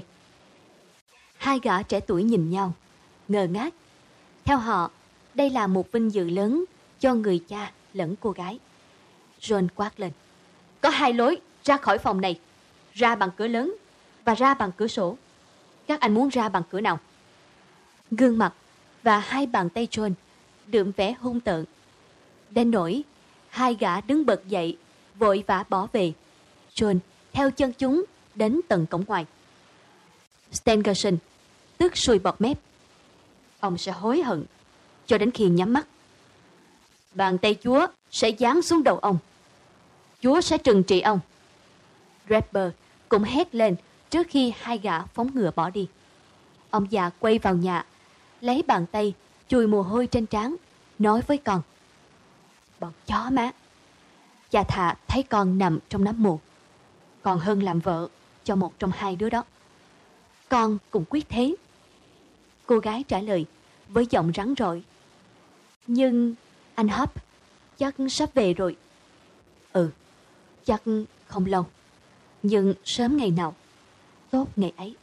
2 gã trẻ tuổi nhìn nhau, ngơ ngác. Theo họ, đây là một vinh dự lớn cho người cha lẫn cô gái. John quát lên. Có 2 lối ra khỏi phòng này. Ra bằng cửa lớn và ra bằng cửa sổ. Các anh muốn ra bằng cửa nào? Gương mặt và 2 bàn tay John đượm vẻ hung tợn. Đến nỗi 2 gã đứng bật dậy, vội vã bỏ về. John theo chân chúng đến tận cổng ngoài. Stangerson tức sùi bọt mép. Ông sẽ hối hận cho đến khi nhắm mắt. Bàn tay Chúa sẽ giáng xuống đầu ông. Chúa sẽ trừng trị ông. Draper cũng hét lên trước khi 2 gã phóng ngựa bỏ đi. Ông già quay vào nhà, lấy bàn tay chùi mồ hôi trên trán, nói với con. Bọn chó má, cha thà thấy con nằm trong nấm mồ còn hơn làm vợ cho một trong 2 đứa đó. Con cũng quyết thế. Cô gái trả lời với giọng rắn rỏi. Nhưng anh Hope chắc sắp về rồi. Ừ, chắc không lâu, nhưng sớm ngày nào tốt ngày ấy.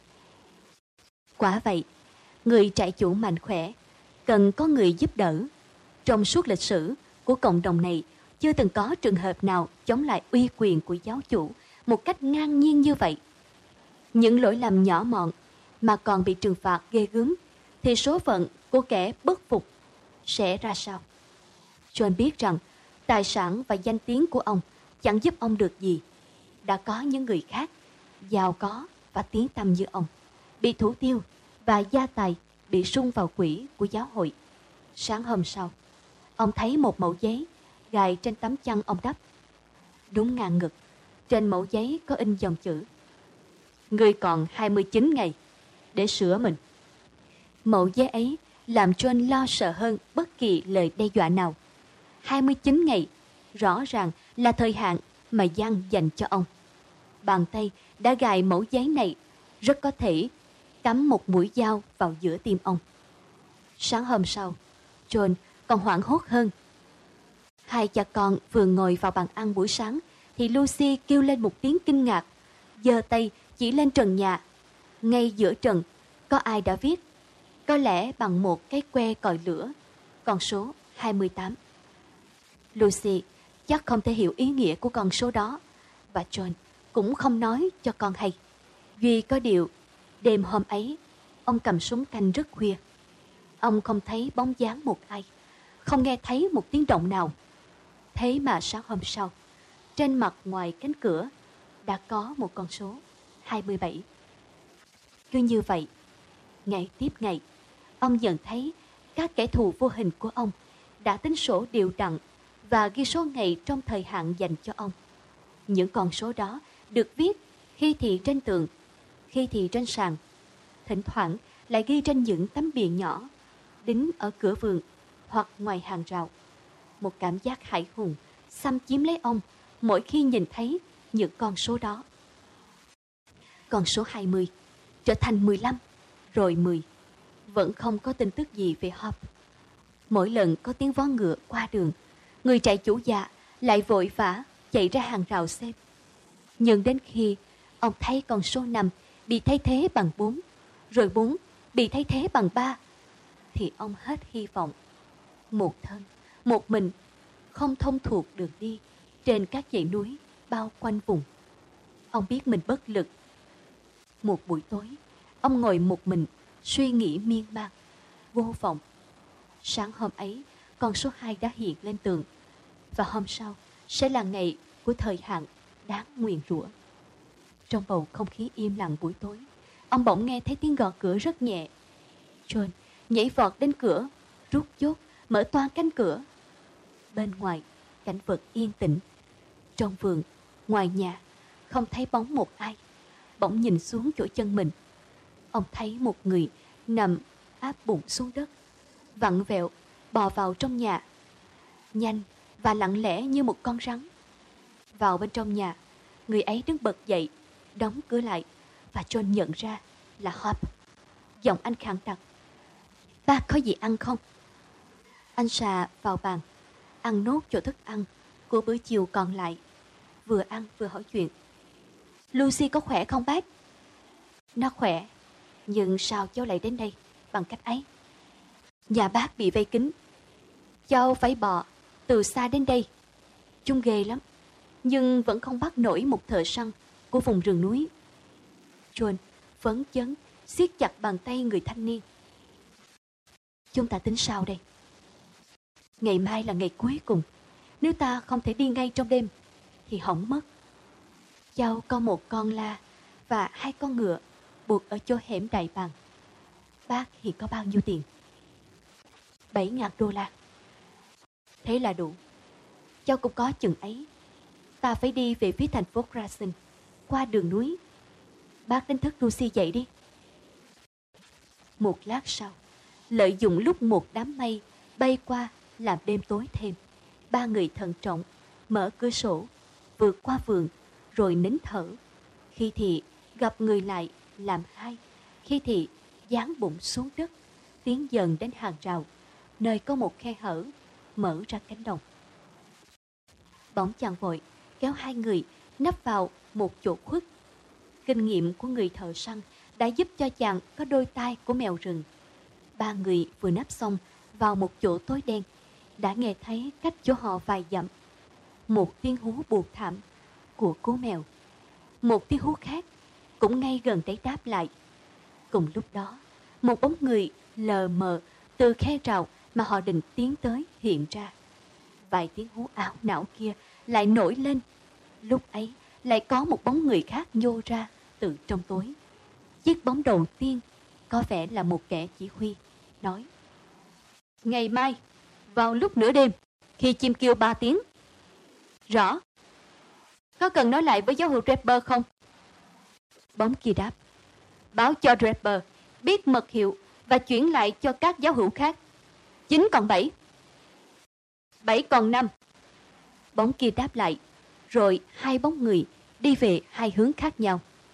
Quả vậy, người trại chủ mạnh khỏe cần có người giúp đỡ. Trong suốt lịch sử của cộng đồng này, chưa từng có trường hợp nào chống lại uy quyền của giáo chủ một cách ngang nhiên như vậy. Những lỗi lầm nhỏ mọn mà còn bị trừng phạt ghê gớm, thì số phận của kẻ bất phục sẽ ra sao? John biết rằng tài sản và danh tiếng của ông chẳng giúp ông được gì. Đã có những người khác giàu có và tiếng tăm như ông bị thủ tiêu và gia tài bị sung vào quỹ của giáo hội. Sáng hôm sau, ông thấy một mẩu giấy gài trên tấm chăn ông đắp. Đúng ngang ngực, trên mẩu giấy có in dòng chữ: Ngươi còn 29 ngày để sửa mình. Mẩu giấy ấy làm John lo sợ hơn bất kỳ lời đe dọa nào. 29 ngày rõ ràng là thời hạn mà Giăng dành cho ông. Bàn tay đã gài mẩu giấy này rất có thể cắm một mũi dao vào giữa tim ông. Sáng hôm sau, John còn hoảng hốt hơn. Hai cha con vừa ngồi vào bàn ăn buổi sáng thì Lucy kêu lên một tiếng kinh ngạc, giơ tay chỉ lên trần nhà. Ngay giữa trần có ai đã viết, có lẽ bằng một cái que còi lửa, con số 28. Lucy chắc không thể hiểu ý nghĩa của con số đó, và John cũng không nói cho con hay. Duy có điều, đêm hôm ấy, ông cầm súng canh rất khuya. Ông không thấy bóng dáng một ai, không nghe thấy một tiếng động nào. Thế mà sáng hôm sau, trên mặt ngoài cánh cửa đã có một con số 27. Cứ như vậy, ngày tiếp ngày, ông nhận thấy các kẻ thù vô hình của ông đã tính sổ đều đặn và ghi số ngày trong thời hạn dành cho ông. Những con số đó được viết khi thì trên tường, khi thì trên sàn, thỉnh thoảng lại ghi trên những tấm bìa nhỏ đính ở cửa vườn hoặc ngoài hàng rào. Một cảm giác hãi hùng xâm chiếm lấy ông mỗi khi nhìn thấy những con số đó. Con số 20 trở thành 15, rồi 10. Vẫn không có tin tức gì về Hop. Mỗi lần có tiếng vó ngựa qua đường, người trại chủ già lại vội vã chạy ra hàng rào xem. Nhưng đến khi ông thấy con số 5 bị thay thế bằng 4, rồi 4 bị thay thế bằng 3, thì ông hết hy vọng. Một thân, một mình, không thông thuộc đường đi trên các dãy núi bao quanh vùng. Ông biết mình bất lực. Một buổi tối, ông ngồi một mình, suy nghĩ miên man, vô vọng. Sáng hôm ấy, con số 2 đã hiện lên tường, và hôm sau sẽ là ngày của thời hạn đáng nguyền rủa. Trong bầu không khí im lặng buổi tối, ông bỗng nghe thấy tiếng gõ cửa rất nhẹ. John nhảy vọt đến cửa, rút chốt, mở toang cánh cửa. Bên ngoài, cảnh vật yên tĩnh. Trong vườn, ngoài nhà, không thấy bóng một ai. Bỗng nhìn xuống chỗ chân mình, ông thấy một người nằm áp bụng xuống đất, vặn vẹo bò vào trong nhà, nhanh và lặng lẽ như một con rắn. Vào bên trong nhà, người ấy đứng bật dậy, đóng cửa lại, và John nhận ra là Hop. Giọng anh khàn đặc: "Ba có gì ăn không?" Anh xà vào bàn, ăn nốt chỗ thức ăn của bữa chiều còn lại, vừa ăn vừa hỏi chuyện. "Lucy có khỏe không bác?" "Nó khỏe, nhưng sao cháu lại đến đây bằng cách ấy?" "Nhà bác bị vây kín, cháu phải bò từ xa đến đây. Chúng ghê lắm, nhưng vẫn không bắt nổi một thợ săn của vùng rừng núi." John phấn chấn siết chặt bàn tay người thanh niên. "Chúng ta tính sao đây? Ngày mai là ngày cuối cùng. Nếu ta không thể đi ngay trong đêm thì hỏng mất. Cháu có một con la và 2 con ngựa buộc ở chỗ hẻm đại bàng. Bác hiện có bao nhiêu tiền?" $7,000. "Thế là đủ. Cháu cũng có chừng ấy. Ta phải đi về phía thành phố Grayson, qua đường núi. Bác đánh thức Lucy dậy đi." Một lát sau, lợi dụng lúc một đám mây bay qua làm đêm tối thêm, 3 người thận trọng mở cửa sổ, vượt qua vườn, rồi nín thở. Khi thì gặp người lại làm hai, khi thì dán bụng xuống đất, tiến dần đến hàng rào, nơi có một khe hở mở ra cánh đồng. Bỗng chàng vội kéo 2 người nấp vào một chỗ khuất. Kinh nghiệm của người thợ săn đã giúp cho chàng có đôi tai của mèo rừng. 3 người vừa nấp xong vào một chỗ tối đen, đã nghe thấy cách chỗ họ vài dặm một tiếng hú buột thảm của cú mèo. Một tiếng hú khác cũng ngay gần đấy đáp lại. Cùng lúc đó, một bóng người lờ mờ từ khe rào mà họ định tiến tới hiện ra. Vài tiếng hú ảo não kia lại nổi lên. Lúc ấy lại có một bóng người khác nhô ra từ trong tối. Chiếc bóng đầu tiên có vẻ là một kẻ chỉ huy, nói: "Ngày mai, vào lúc nửa đêm, khi chim kêu 3 tiếng." "Rõ. Có cần nói lại với giáo hữu Draper không?" Bóng kia đáp: "Báo cho Draper biết mật hiệu và chuyển lại cho các giáo hữu khác. 9 còn 7. 7 còn 5. Bóng kia đáp lại, rồi 2 bóng người đi về 2 hướng khác nhau.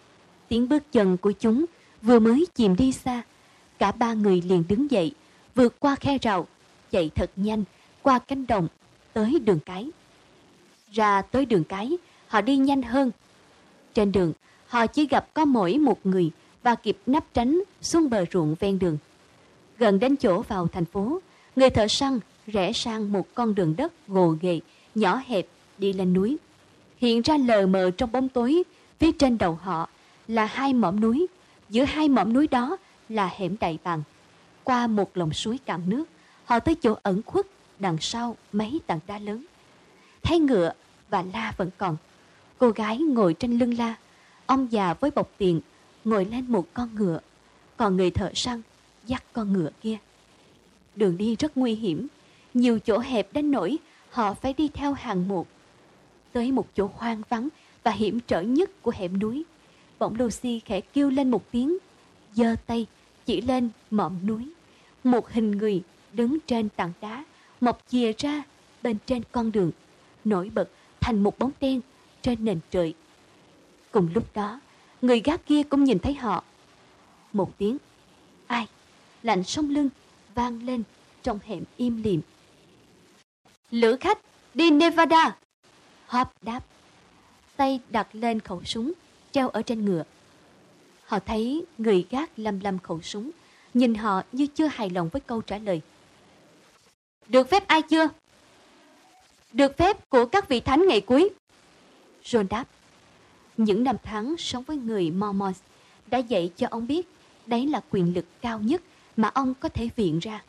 Tiếng bước chân của chúng vừa mới chìm đi xa, cả ba người liền đứng dậy, vượt qua khe rào, chạy thật nhanh qua cánh đồng tới đường cái. Ra tới đường cái, họ đi nhanh hơn. Trên đường, họ chỉ gặp có mỗi một người và kịp nấp tránh xuống bờ ruộng ven đường. Gần đến chỗ vào thành phố, người thợ săn rẽ sang một con đường đất gồ ghề, nhỏ hẹp đi lên núi. Hiện ra lờ mờ trong bóng tối, phía trên đầu họ là hai mỏm núi, giữa hai mỏm núi đó là hẻm đại bàng. Qua một lòng suối cạn nước, họ tới chỗ ẩn khuất đằng sau mấy tảng đá lớn. Thấy ngựa và la vẫn còn. Cô gái ngồi trên lưng la, ông già với bọc tiền ngồi lên một con ngựa, còn người thợ săn dắt con ngựa kia. Đường đi rất nguy hiểm, nhiều chỗ hẹp đến nỗi họ phải đi theo hàng một. Tới một chỗ hoang vắng và hiểm trở nhất của hẻm núi, bỗng Lucy khẽ kêu lên một tiếng, giơ tay chỉ lên mỏm núi. Một hình người đứng trên tảng đá mọc chìa ra bên trên con đường, nổi bật thành một bóng đen trên nền trời. Cùng lúc đó, người gác kia cũng nhìn thấy họ. Một tiếng ai lạnh sống lưng vang lên trong hẻm im lìm. Lữ khách đi Nevada, Hop đáp, tay đặt lên khẩu súng treo ở trên ngựa. Họ thấy người gác lăm lăm khẩu súng, nhìn họ như chưa hài lòng với câu trả lời. Được phép ai chưa? Được phép của các vị thánh ngày cuối, John đáp. Những năm tháng sống với người Mormon đã dạy cho ông biết đấy là quyền lực cao nhất mà ông có thể viện ra.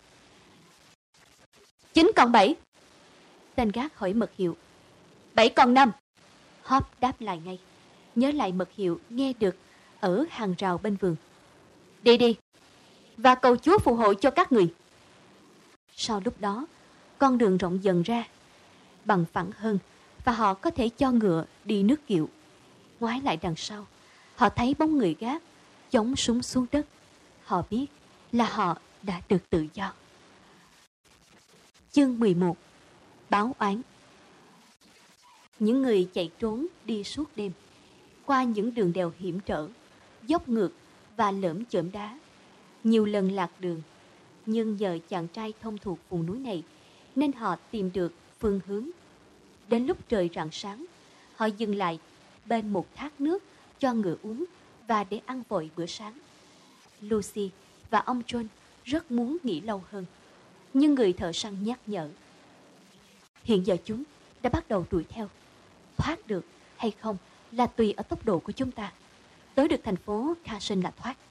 9 còn 7. Tên gác hỏi mật hiệu. 7 còn 5. Hop đáp lại ngay, nhớ lại mật hiệu nghe được ở hàng rào bên vườn. Đi đi, và cầu Chúa phù hộ cho các người. Sau lúc đó, con đường rộng dần ra, bằng phẳng hơn, và họ có thể cho ngựa đi nước kiệu. Ngoái lại đằng sau, họ thấy bóng người gác chống súng xuống đất. Họ biết là họ đã được tự do. Chương 11. Báo oán. Những người chạy trốn đi suốt đêm, qua những đường đèo hiểm trở, dốc ngược và lởm chởm đá. Nhiều lần lạc đường, nhưng nhờ chàng trai thông thuộc vùng núi này nên họ tìm được phương hướng. Đến lúc trời rạng sáng, họ dừng lại bên một thác nước cho ngựa uống và để ăn vội bữa sáng. Lucy và ông John rất muốn nghỉ lâu hơn, nhưng người thợ săn nhắc nhở. Hiện giờ chúng đã bắt đầu đuổi theo. Thoát được hay không là tùy ở tốc độ của chúng ta. Tới được thành phố Carson là thoát.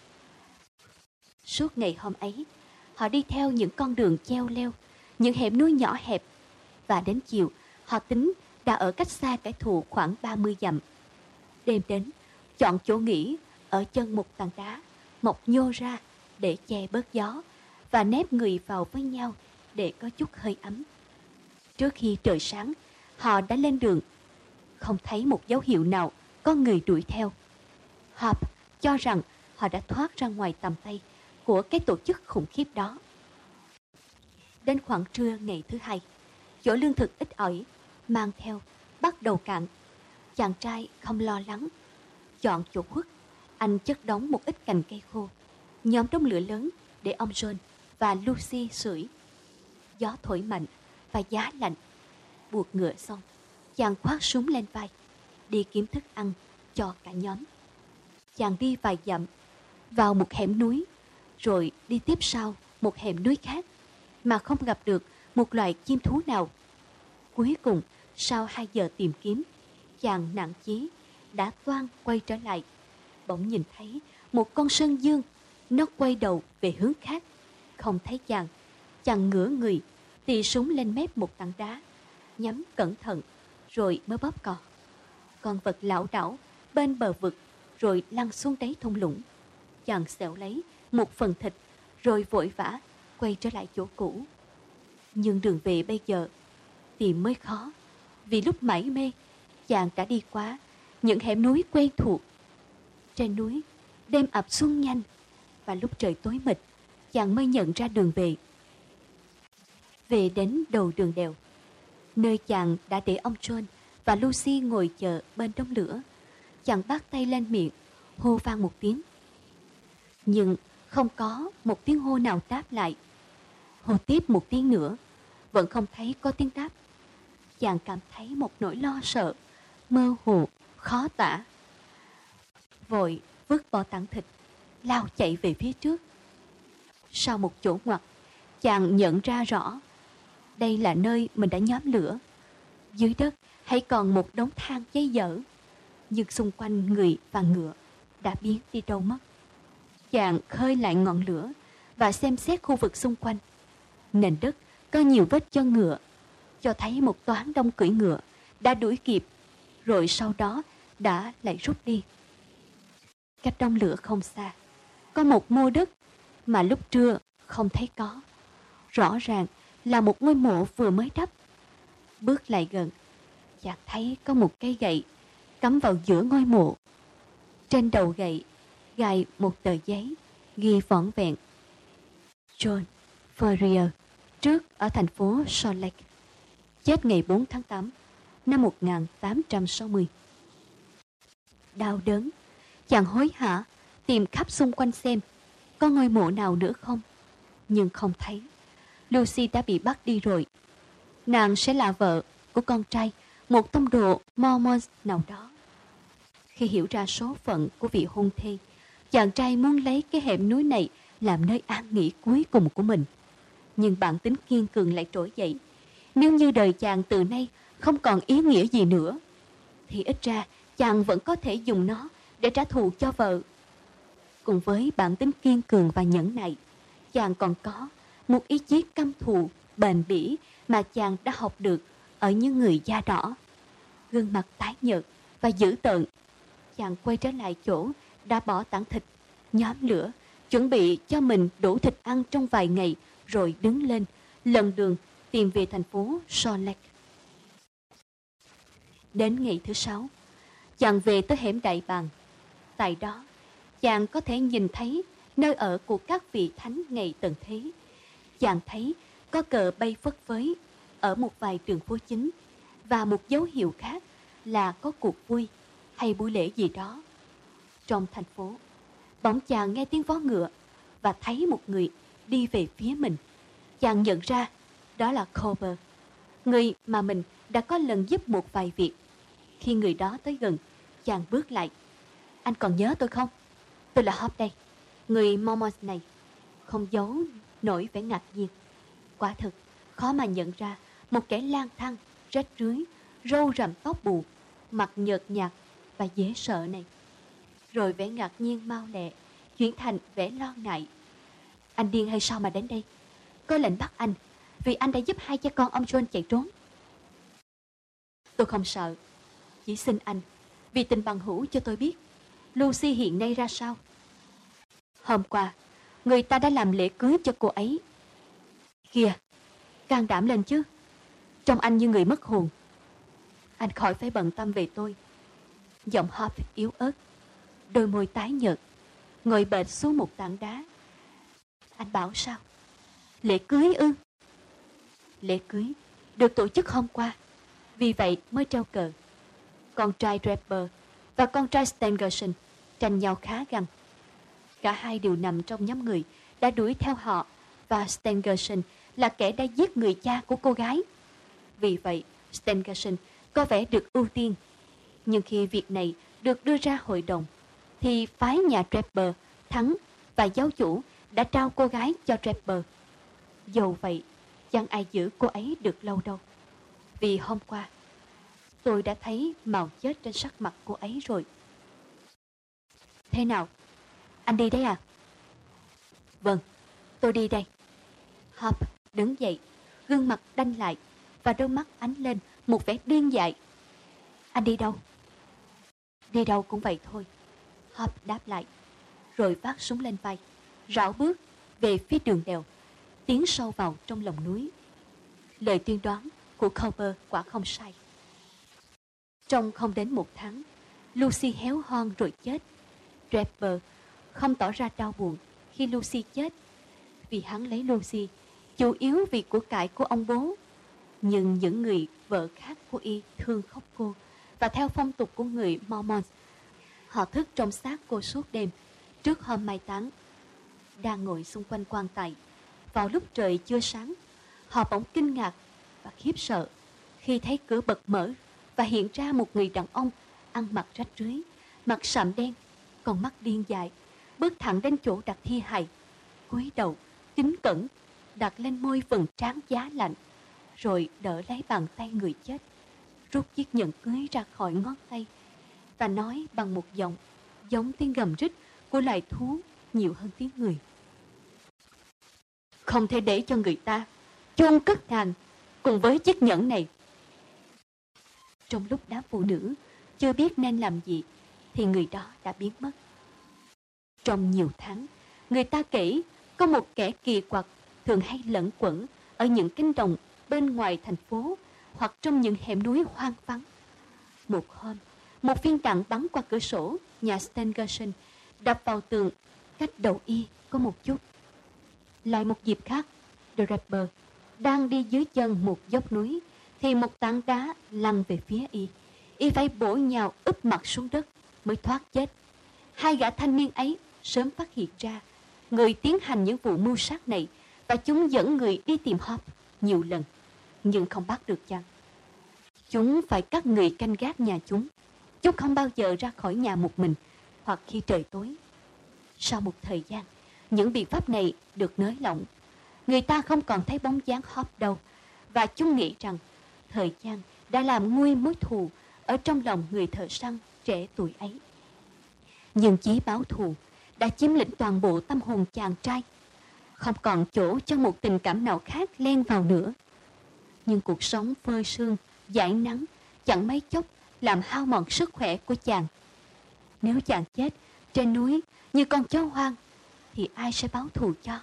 Suốt ngày hôm ấy, họ đi theo những con đường cheo leo, những hẻm núi nhỏ hẹp. Và đến chiều, họ tính đã ở cách xa kẻ thù khoảng 30 dặm. Đêm đến, chọn chỗ nghỉ ở chân một tảng đá, mọc nhô ra để che bớt gió và nép người vào với nhau để có chút hơi ấm. Trước khi trời sáng, họ đã lên đường. Không thấy một dấu hiệu nào có người đuổi theo. Hop cho rằng họ đã thoát ra ngoài tầm tay của cái tổ chức khủng khiếp đó. Đến khoảng trưa ngày thứ hai, chỗ lương thực ít ỏi mang theo bắt đầu cạn. Chàng trai không lo lắng, chọn chỗ khuất, anh chất đóng một ít cành cây khô, nhóm đống lửa lớn để ông John và Lucy sưởi. Gió thổi mạnh và giá lạnh. Buộc ngựa xong, chàng khoác súng lên vai, đi kiếm thức ăn cho cả nhóm. Chàng đi vài dặm, vào một hẻm núi, rồi đi tiếp sau một hẻm núi khác, mà không gặp được một loài chim thú nào. Cuối cùng, sau 2 giờ tìm kiếm, chàng nản chí đã toan quay trở lại. Bỗng nhìn thấy một con sơn dương, nó quay đầu về hướng khác. Không thấy chàng, chàng ngửa người, tì súng lên mép một tảng đá, nhắm cẩn thận, rồi mới bóp cò. Con vật lảo đảo bên bờ vực, rồi lăn xuống đáy thung lũng. Chàng xẻo lấy một phần thịt, rồi vội vã quay trở lại chỗ cũ. Nhưng đường về bây giờ tìm mới khó, vì lúc mải mê, chàng đã đi qua những hẻm núi quen thuộc. Trên núi, đêm ập xuống nhanh, và lúc trời tối mịt, chàng mới nhận ra đường về. Về đến đầu đường đèo, nơi chàng đã để ông John và Lucy ngồi chờ bên đống lửa, chàng bắt tay lên miệng, hô vang một tiếng. Nhưng không có một tiếng hô nào đáp lại. Hô tiếp một tiếng nữa, vẫn không thấy có tiếng đáp. Chàng cảm thấy một nỗi lo sợ, mơ hồ, khó tả. Vội vứt bỏ tảng thịt, lao chạy về phía trước. Sau một chỗ ngoặt, chàng nhận ra rõ đây là nơi mình đã nhóm lửa. Dưới đất hay còn một đống than cháy dở, nhưng xung quanh người và ngựa đã biến đi đâu mất. Chàng khơi lại ngọn lửa và xem xét khu vực xung quanh. Nền đất có nhiều vết chân ngựa, cho thấy một toán đông cưỡi ngựa đã đuổi kịp, rồi sau đó đã lại rút đi. Cách đống lửa không xa, có một mô đất mà lúc trưa không thấy có. Rõ ràng là một ngôi mộ vừa mới đắp. Bước lại gần, chàng thấy có một cây gậy cắm vào giữa ngôi mộ. Trên đầu gậy gài một tờ giấy ghi vỏn vẹn: John Ferrier, trước ở thành phố Salt Lake, chết ngày 4 tháng 8 năm 1860. Đau đớn, chàng hối hả tìm khắp xung quanh xem có ngôi mộ nào nữa không, nhưng không thấy. Lucy đã bị bắt đi rồi. Nàng sẽ là vợ của con trai một tông đồ Mormon nào đó. Khi hiểu ra số phận của vị hôn thê, chàng trai muốn lấy cái hẻm núi này làm nơi an nghỉ cuối cùng của mình. Nhưng bản tính kiên cường lại trỗi dậy. Nếu như đời chàng từ nay không còn ý nghĩa gì nữa, thì ít ra chàng vẫn có thể dùng nó để trả thù cho vợ. Cùng với bản tính kiên cường và nhẫn nại, chàng còn có một ý chí căm thù bền bỉ mà chàng đã học được ở những người da đỏ. Gương mặt tái nhợt và dữ tợn, chàng quay trở lại chỗ đã bỏ tảng thịt, nhóm lửa, chuẩn bị cho mình đủ thịt ăn trong vài ngày, rồi đứng lên lần đường tìm về thành phố Salt Lake. Đến ngày thứ 6, chàng về tới hẻm Đại Bàng. Tại đó, chàng có thể nhìn thấy nơi ở của các vị thánh ngày tận thế. Chàng thấy có cờ bay phất phới ở một vài đường phố chính, và một dấu hiệu khác là có cuộc vui hay buổi lễ gì đó. Trong thành phố, bỗng chàng nghe tiếng vó ngựa và thấy một người đi về phía mình. Chàng nhận ra đó là Cooper, người mà mình đã có lần giúp một vài việc. Khi người đó tới gần, chàng bước lại. Anh còn nhớ tôi không? Tôi là Hop đây, người Mormon này. Không giấu nổi vẻ ngạc nhiên. Quả thực khó mà nhận ra một kẻ lang thang, rách rưới, râu rậm tóc bù, mặt nhợt nhạt và dễ sợ này. Rồi vẻ ngạc nhiên mau lẹ chuyển thành vẻ lo ngại. Anh điên hay sao mà đến đây? Có lệnh bắt anh vì anh đã giúp hai cha con ông John chạy trốn. Tôi không sợ, chỉ xin anh vì tình bằng hữu cho tôi biết Lucy hiện nay ra sao. Hôm qua, người ta đã làm lễ cưới cho cô ấy. Kìa, can đảm lên chứ. Trông anh như người mất hồn. Anh khỏi phải bận tâm về tôi. Giọng Hop yếu ớt, đôi môi tái nhợt, ngồi bệt xuống một tảng đá. Anh bảo sao? Lễ cưới ư? Lễ cưới được tổ chức hôm qua, vì vậy mới treo cờ. Con trai Draper và con trai Stangerson tranh nhau khá gay. Cả hai đều nằm trong nhóm người đã đuổi theo họ, và Stangerson là kẻ đã giết người cha của cô gái. Vì vậy, Stangerson có vẻ được ưu tiên. Nhưng khi việc này được đưa ra hội đồng, thì phái nhà Draper thắng và giáo chủ đã trao cô gái cho Draper. Dầu vậy, chẳng ai giữ cô ấy được lâu đâu. Vì hôm qua, tôi đã thấy màu chết trên sắc mặt cô ấy rồi. Thế nào? Anh đi đấy à? Vâng, tôi đi đây. Hop đứng dậy, gương mặt đanh lại và đôi mắt ánh lên một vẻ điên dại. Anh đi đâu? Đi đâu cũng vậy thôi, Hop đáp lại, rồi vác súng lên vai, rảo bước về phía đường đèo, tiến sâu vào trong lòng núi. Lời tiên đoán của Cooper quả không sai. Trong không đến 1 tháng, Lucy héo hon rồi chết. Draper không tỏ ra đau buồn khi Lucy chết, vì hắn lấy Lucy chủ yếu vì của cải của ông bố. Nhưng những người vợ khác của y thương khóc cô, và theo phong tục của người Mormon, Họ thức trong xác cô suốt đêm, trước hôm mai táng. Đang ngồi xung quanh quan tài, vào lúc trời chưa sáng, họ bỗng kinh ngạc và khiếp sợ khi thấy cửa bật mở và hiện ra một người đàn ông ăn mặc rách rưới, mặt sạm đen, con mắt điên dại, bước thẳng đến chỗ đặt thi hài, cúi đầu kính cẩn đặt lên môi phần trán giá lạnh, rồi đỡ lấy bàn tay người chết, rút chiếc nhẫn cưới ra khỏi ngón tay và nói bằng một giọng giống tiếng gầm rít của loài thú nhiều hơn tiếng người: "Không thể để cho người ta chôn cất nàng cùng với chiếc nhẫn này." Trong lúc đám phụ nữ chưa biết nên làm gì thì người đó đã biến mất. Trong nhiều tháng, người ta kể có một kẻ kỳ quặc thường hay lẩn quẩn ở những cánh đồng bên ngoài thành phố hoặc trong những hẻm núi hoang vắng. Một hôm, một viên đạn bắn qua cửa sổ nhà Stengerson, đập vào tường cách đầu y có một chút. Lại một dịp khác, Draper đang đi dưới chân một dốc núi thì một tảng đá lăn về phía y. Y phải bổ nhào úp mặt xuống đất mới thoát chết. Hai gã thanh niên ấy sớm phát hiện ra người tiến hành những vụ mưu sát này và chúng dẫn người đi tìm Hope nhiều lần, nhưng không bắt được chàng. Chúng phải cắt người canh gác nhà chúng. Chúng không bao giờ ra khỏi nhà một mình hoặc khi trời tối. Sau một thời gian, những biện pháp này được nới lỏng. Người ta không còn thấy bóng dáng Hope đâu, và chúng nghĩ rằng thời gian đã làm nguôi mối thù ở trong lòng người thợ săn trẻ tuổi ấy. Nhưng chí báo thù đã chiếm lĩnh toàn bộ tâm hồn chàng trai, không còn chỗ cho một tình cảm nào khác len vào nữa. Nhưng cuộc sống phơi sương, dãi nắng chẳng mấy chốc làm hao mòn sức khỏe của chàng. Nếu chàng chết trên núi như con chó hoang thì ai sẽ báo thù cho?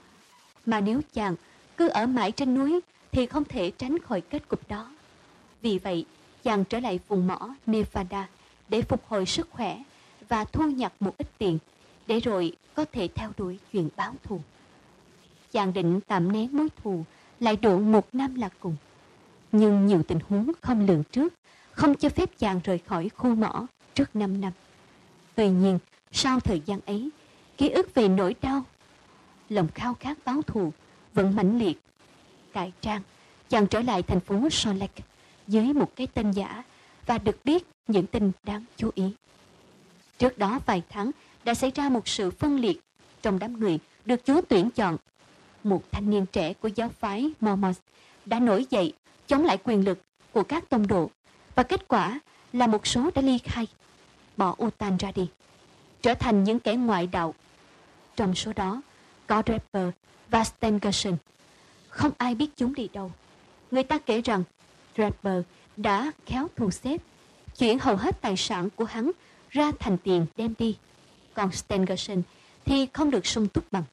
Mà nếu chàng cứ ở mãi trên núi thì không thể tránh khỏi kết cục đó. Vì vậy, chàng trở lại vùng mỏ Nevada để phục hồi sức khỏe và thu nhặt một ít tiền, để rồi có thể theo đuổi chuyện báo thù. Chàng định tạm nén mối thù lại độ 1 năm là cùng. Nhưng nhiều tình huống không lường trước không cho phép chàng rời khỏi khu mỏ trước 5 năm. Tuy nhiên, sau thời gian ấy, ký ức về nỗi đau, lòng khao khát báo thù vẫn mãnh liệt. Cải trang, chàng trở lại thành phố Salt Lake dưới một cái tên giả và được biết những tin đáng chú ý. Trước đó vài tháng đã xảy ra một sự phân liệt trong đám người được Chúa tuyển chọn. Một thanh niên trẻ của giáo phái Mormon đã nổi dậy chống lại quyền lực của các tông đồ, và kết quả là một số đã ly khai, bỏ Utah ra đi, trở thành những kẻ ngoại đạo. Trong số đó có Draper và Stengerson. Không ai biết chúng đi đâu. Người ta kể rằng Draper đã khéo thu xếp, chuyển hầu hết tài sản của hắn ra thành tiền đem đi, còn Stengerson thì không được sung túc bằng.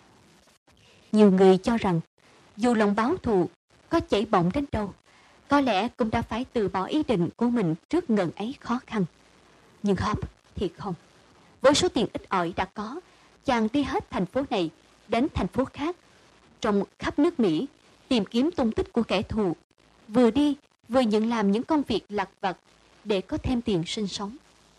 Nhiều người cho rằng dù lòng báo thù có chảy bỏng đến đâu, có lẽ cũng đã phải từ bỏ ý định của mình trước ngần ấy khó khăn. Nhưng Hope thì không. Với số tiền ít ỏi đã có, chàng đi hết thành phố này đến thành phố khác, trong khắp nước Mỹ, tìm kiếm tung tích của kẻ thù, vừa đi vừa nhận làm những công việc lặt vặt để có thêm tiền sinh sống.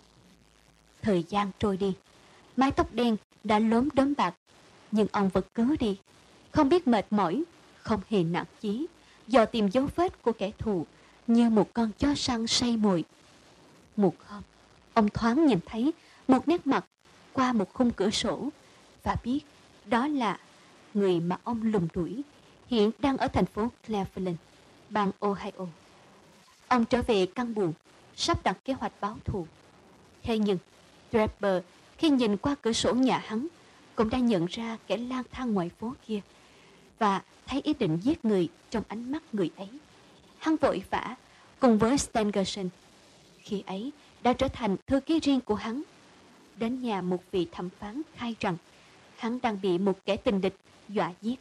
Thời gian trôi đi, mái tóc đen đã lốm đốm bạc, nhưng ông vẫn cứ đi, không biết mệt mỏi, không hề nản chí, dò tìm dấu vết của kẻ thù như một con chó săn say mồi. Một hôm, ông thoáng nhìn thấy một nét mặt qua một khung cửa sổ và biết đó là người mà ông lùng đuổi, hiện đang ở thành phố Cleveland, bang Ohio. Ông trở về căn buồng, sắp đặt kế hoạch báo thù. Thế nhưng, Draper khi nhìn qua cửa sổ nhà hắn cũng đã nhận ra kẻ lang thang ngoài phố kia và thấy ý định giết người trong ánh mắt người ấy. Hắn vội vã cùng với Stengerson, khi ấy đã trở thành thư ký riêng của hắn, đến nhà một vị thẩm phán khai rằng hắn đang bị một kẻ tình địch dọa giết.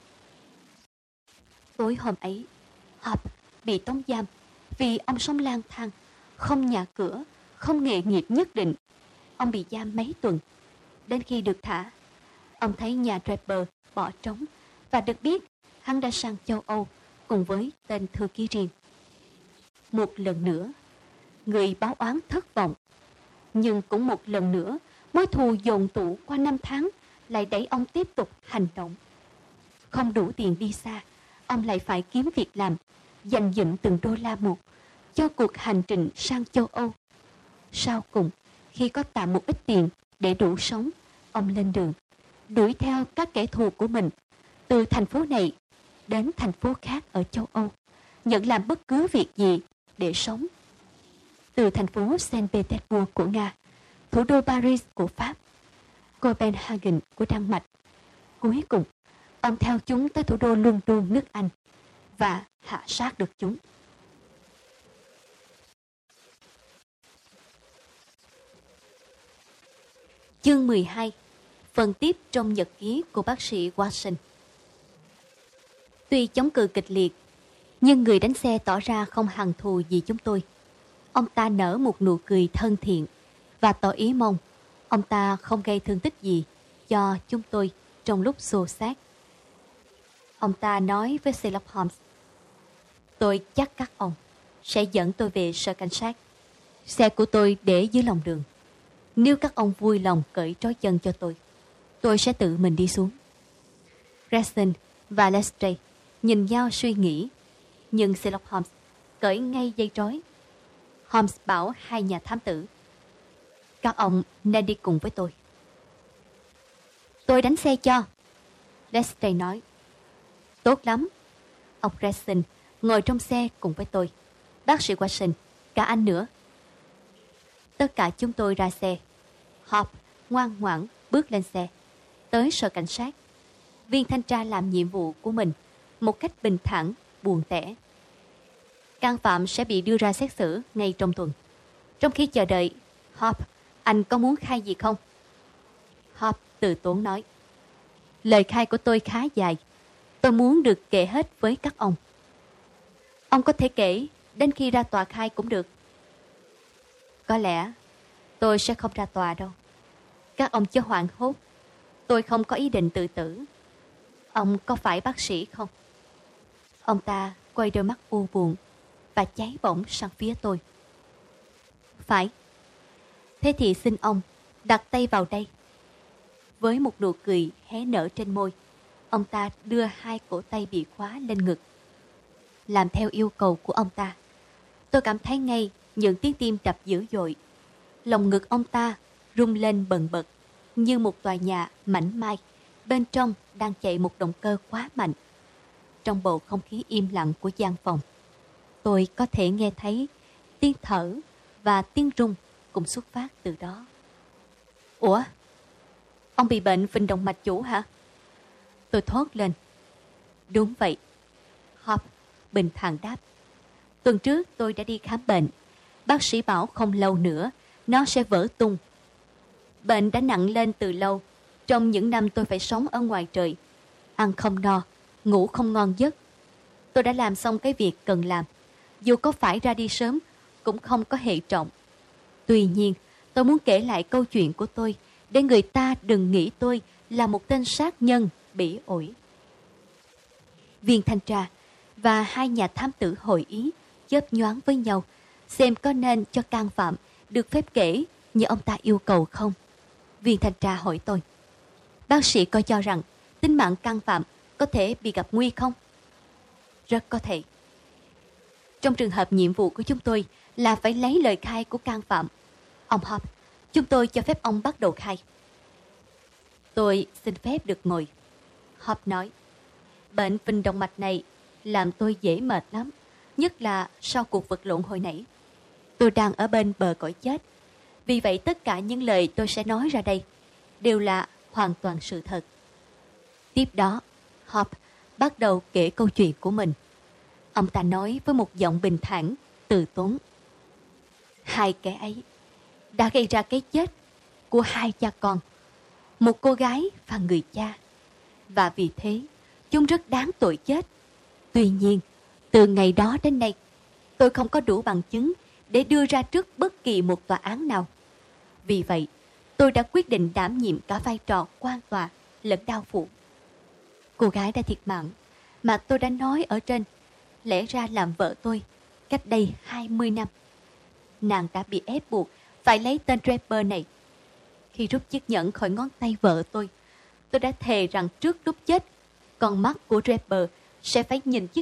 Tối hôm ấy, Hope bị tống giam vì ông sống lang thang, không nhà cửa, không nghề nghiệp nhất định. Ông bị giam mấy tuần. Đến khi được thả, ông thấy nhà Draper bỏ trống và được biết hắn đã sang châu Âu cùng với tên thư ký riêng. Một lần nữa, người báo oán thất vọng. Nhưng cũng một lần nữa, mối thù dồn tụ qua năm tháng lại đẩy ông tiếp tục hành động. Không đủ tiền đi xa, ông lại phải kiếm việc làm, dành dụm từng đô la một cho cuộc hành trình sang châu Âu. Sau cùng, khi có tạm một ít tiền để đủ sống, ông lên đường, đuổi theo các kẻ thù của mình, từ thành phố này đến thành phố khác ở châu Âu, nhận làm bất cứ việc gì để sống. Từ thành phố Saint Petersburg của Nga, thủ đô Paris của Pháp, Copenhagen của Đan Mạch. Cuối cùng, ông theo chúng tới thủ đô London nước Anh và hạ sát được chúng. Chương 12. Phần tiếp trong nhật ký của bác sĩ Watson. Tuy chống cự kịch liệt, nhưng người đánh xe tỏ ra không hằn thù gì chúng tôi. Ông ta nở một nụ cười thân thiện và tỏ ý mong ông ta không gây thương tích gì cho chúng tôi trong lúc xô xát. Ông ta nói với Sherlock Holmes: "Tôi chắc các ông sẽ dẫn tôi về sở cảnh sát. Xe của tôi để dưới lòng đường. Nếu các ông vui lòng cởi trói chân cho tôi sẽ tự mình đi xuống." Gregson và Lestrade nhìn nhau suy nghĩ, nhưng Sherlock Holmes cởi ngay dây trói. Holmes bảo hai nhà thám tử: "Các ông nên đi cùng với tôi." "Tôi đánh xe cho," Lestrade nói. "Tốt lắm." Ông Gregson ngồi trong xe cùng với tôi. Bác sĩ Watson, cả anh nữa. Tất cả chúng tôi ra xe. Hope ngoan ngoãn bước lên xe, tới sở cảnh sát. Viên thanh tra làm nhiệm vụ của mình một cách bình thản, buồn tẻ. Can phạm sẽ bị đưa ra xét xử ngay trong tuần. Trong khi chờ đợi, Hope, anh có muốn khai gì không? Hope từ tốn nói: "Lời khai của tôi khá dài. Tôi muốn được kể hết với các ông." "Ông có thể kể đến khi ra tòa khai cũng được." "Có lẽ tôi sẽ không ra tòa đâu. Các ông chớ hoảng hốt. Tôi không có ý định tự tử. Ông có phải bác sĩ không?" Ông ta quay đôi mắt u buồn và cháy bỏng sang phía tôi. "Phải." "Thế thì xin ông đặt tay vào đây." Với một nụ cười hé nở trên môi, ông ta đưa hai cổ tay bị khóa lên ngực. Làm theo yêu cầu của ông ta, tôi cảm thấy ngay những tiếng tim đập dữ dội. Lòng ngực ông ta rung lên bần bật như một tòa nhà mảnh mai, bên trong đang chạy một động cơ quá mạnh. Trong bầu không khí im lặng của gian phòng, tôi có thể nghe thấy tiếng thở và tiếng rung cùng xuất phát từ đó. "Ủa? Ông bị bệnh phình động mạch chủ hả?" Tôi thốt lên. "Đúng vậy," Hope bình thản đáp. "Tuần trước tôi đã đi khám bệnh. Bác sĩ bảo không lâu nữa nó sẽ vỡ tung. Bệnh đã nặng lên từ lâu. Trong những năm tôi phải sống ở ngoài trời, ăn không no, ngủ không ngon giấc. Tôi đã làm xong cái việc cần làm. Dù có phải ra đi sớm cũng không có hệ trọng. Tuy nhiên, tôi muốn kể lại câu chuyện của tôi để người ta đừng nghĩ tôi là một tên sát nhân bỉ ổi." Viên thanh tra và hai nhà thám tử hội ý, chớp nhoáng với nhau, xem có nên cho can phạm được phép kể như ông ta yêu cầu không. Viên thanh tra hỏi tôi: "Bác sĩ có cho rằng tính mạng can phạm có thể bị gặp nguy không?" "Rất có thể. Trong trường hợp nhiệm vụ của chúng tôi là phải lấy lời khai của can phạm. Ông Hope, chúng tôi cho phép ông bắt đầu khai." "Tôi xin phép được ngồi," Hope nói. "Bệnh phình động mạch này làm tôi dễ mệt lắm, nhất là sau cuộc vật lộn hồi nãy. Tôi đang ở bên bờ cõi chết. Vì vậy tất cả những lời tôi sẽ nói ra đây đều là hoàn toàn sự thật." Tiếp đó, Hope bắt đầu kể câu chuyện của mình. Ông ta nói với một giọng bình thản, từ tốn: "Hai kẻ ấy đã gây ra cái chết của hai cha con, một cô gái và người cha. Và vì thế, chúng rất đáng tội chết. Tuy nhiên, từ ngày đó đến nay, tôi không có đủ bằng chứng để đưa ra trước bất kỳ một tòa án nào. Vì vậy, tôi đã quyết định đảm nhiệm cả vai trò quan tòa lẫn đao phủ. Cô gái đã thiệt mạng mà tôi đã nói ở trên lẽ ra làm vợ tôi cách đây 20 năm. Nàng đã bị ép buộc phải lấy tên Draper này. Khi rút chiếc nhẫn khỏi ngón tay vợ tôi đã thề rằng trước lúc chết, con mắt của Draper sẽ phải nhìn chiếc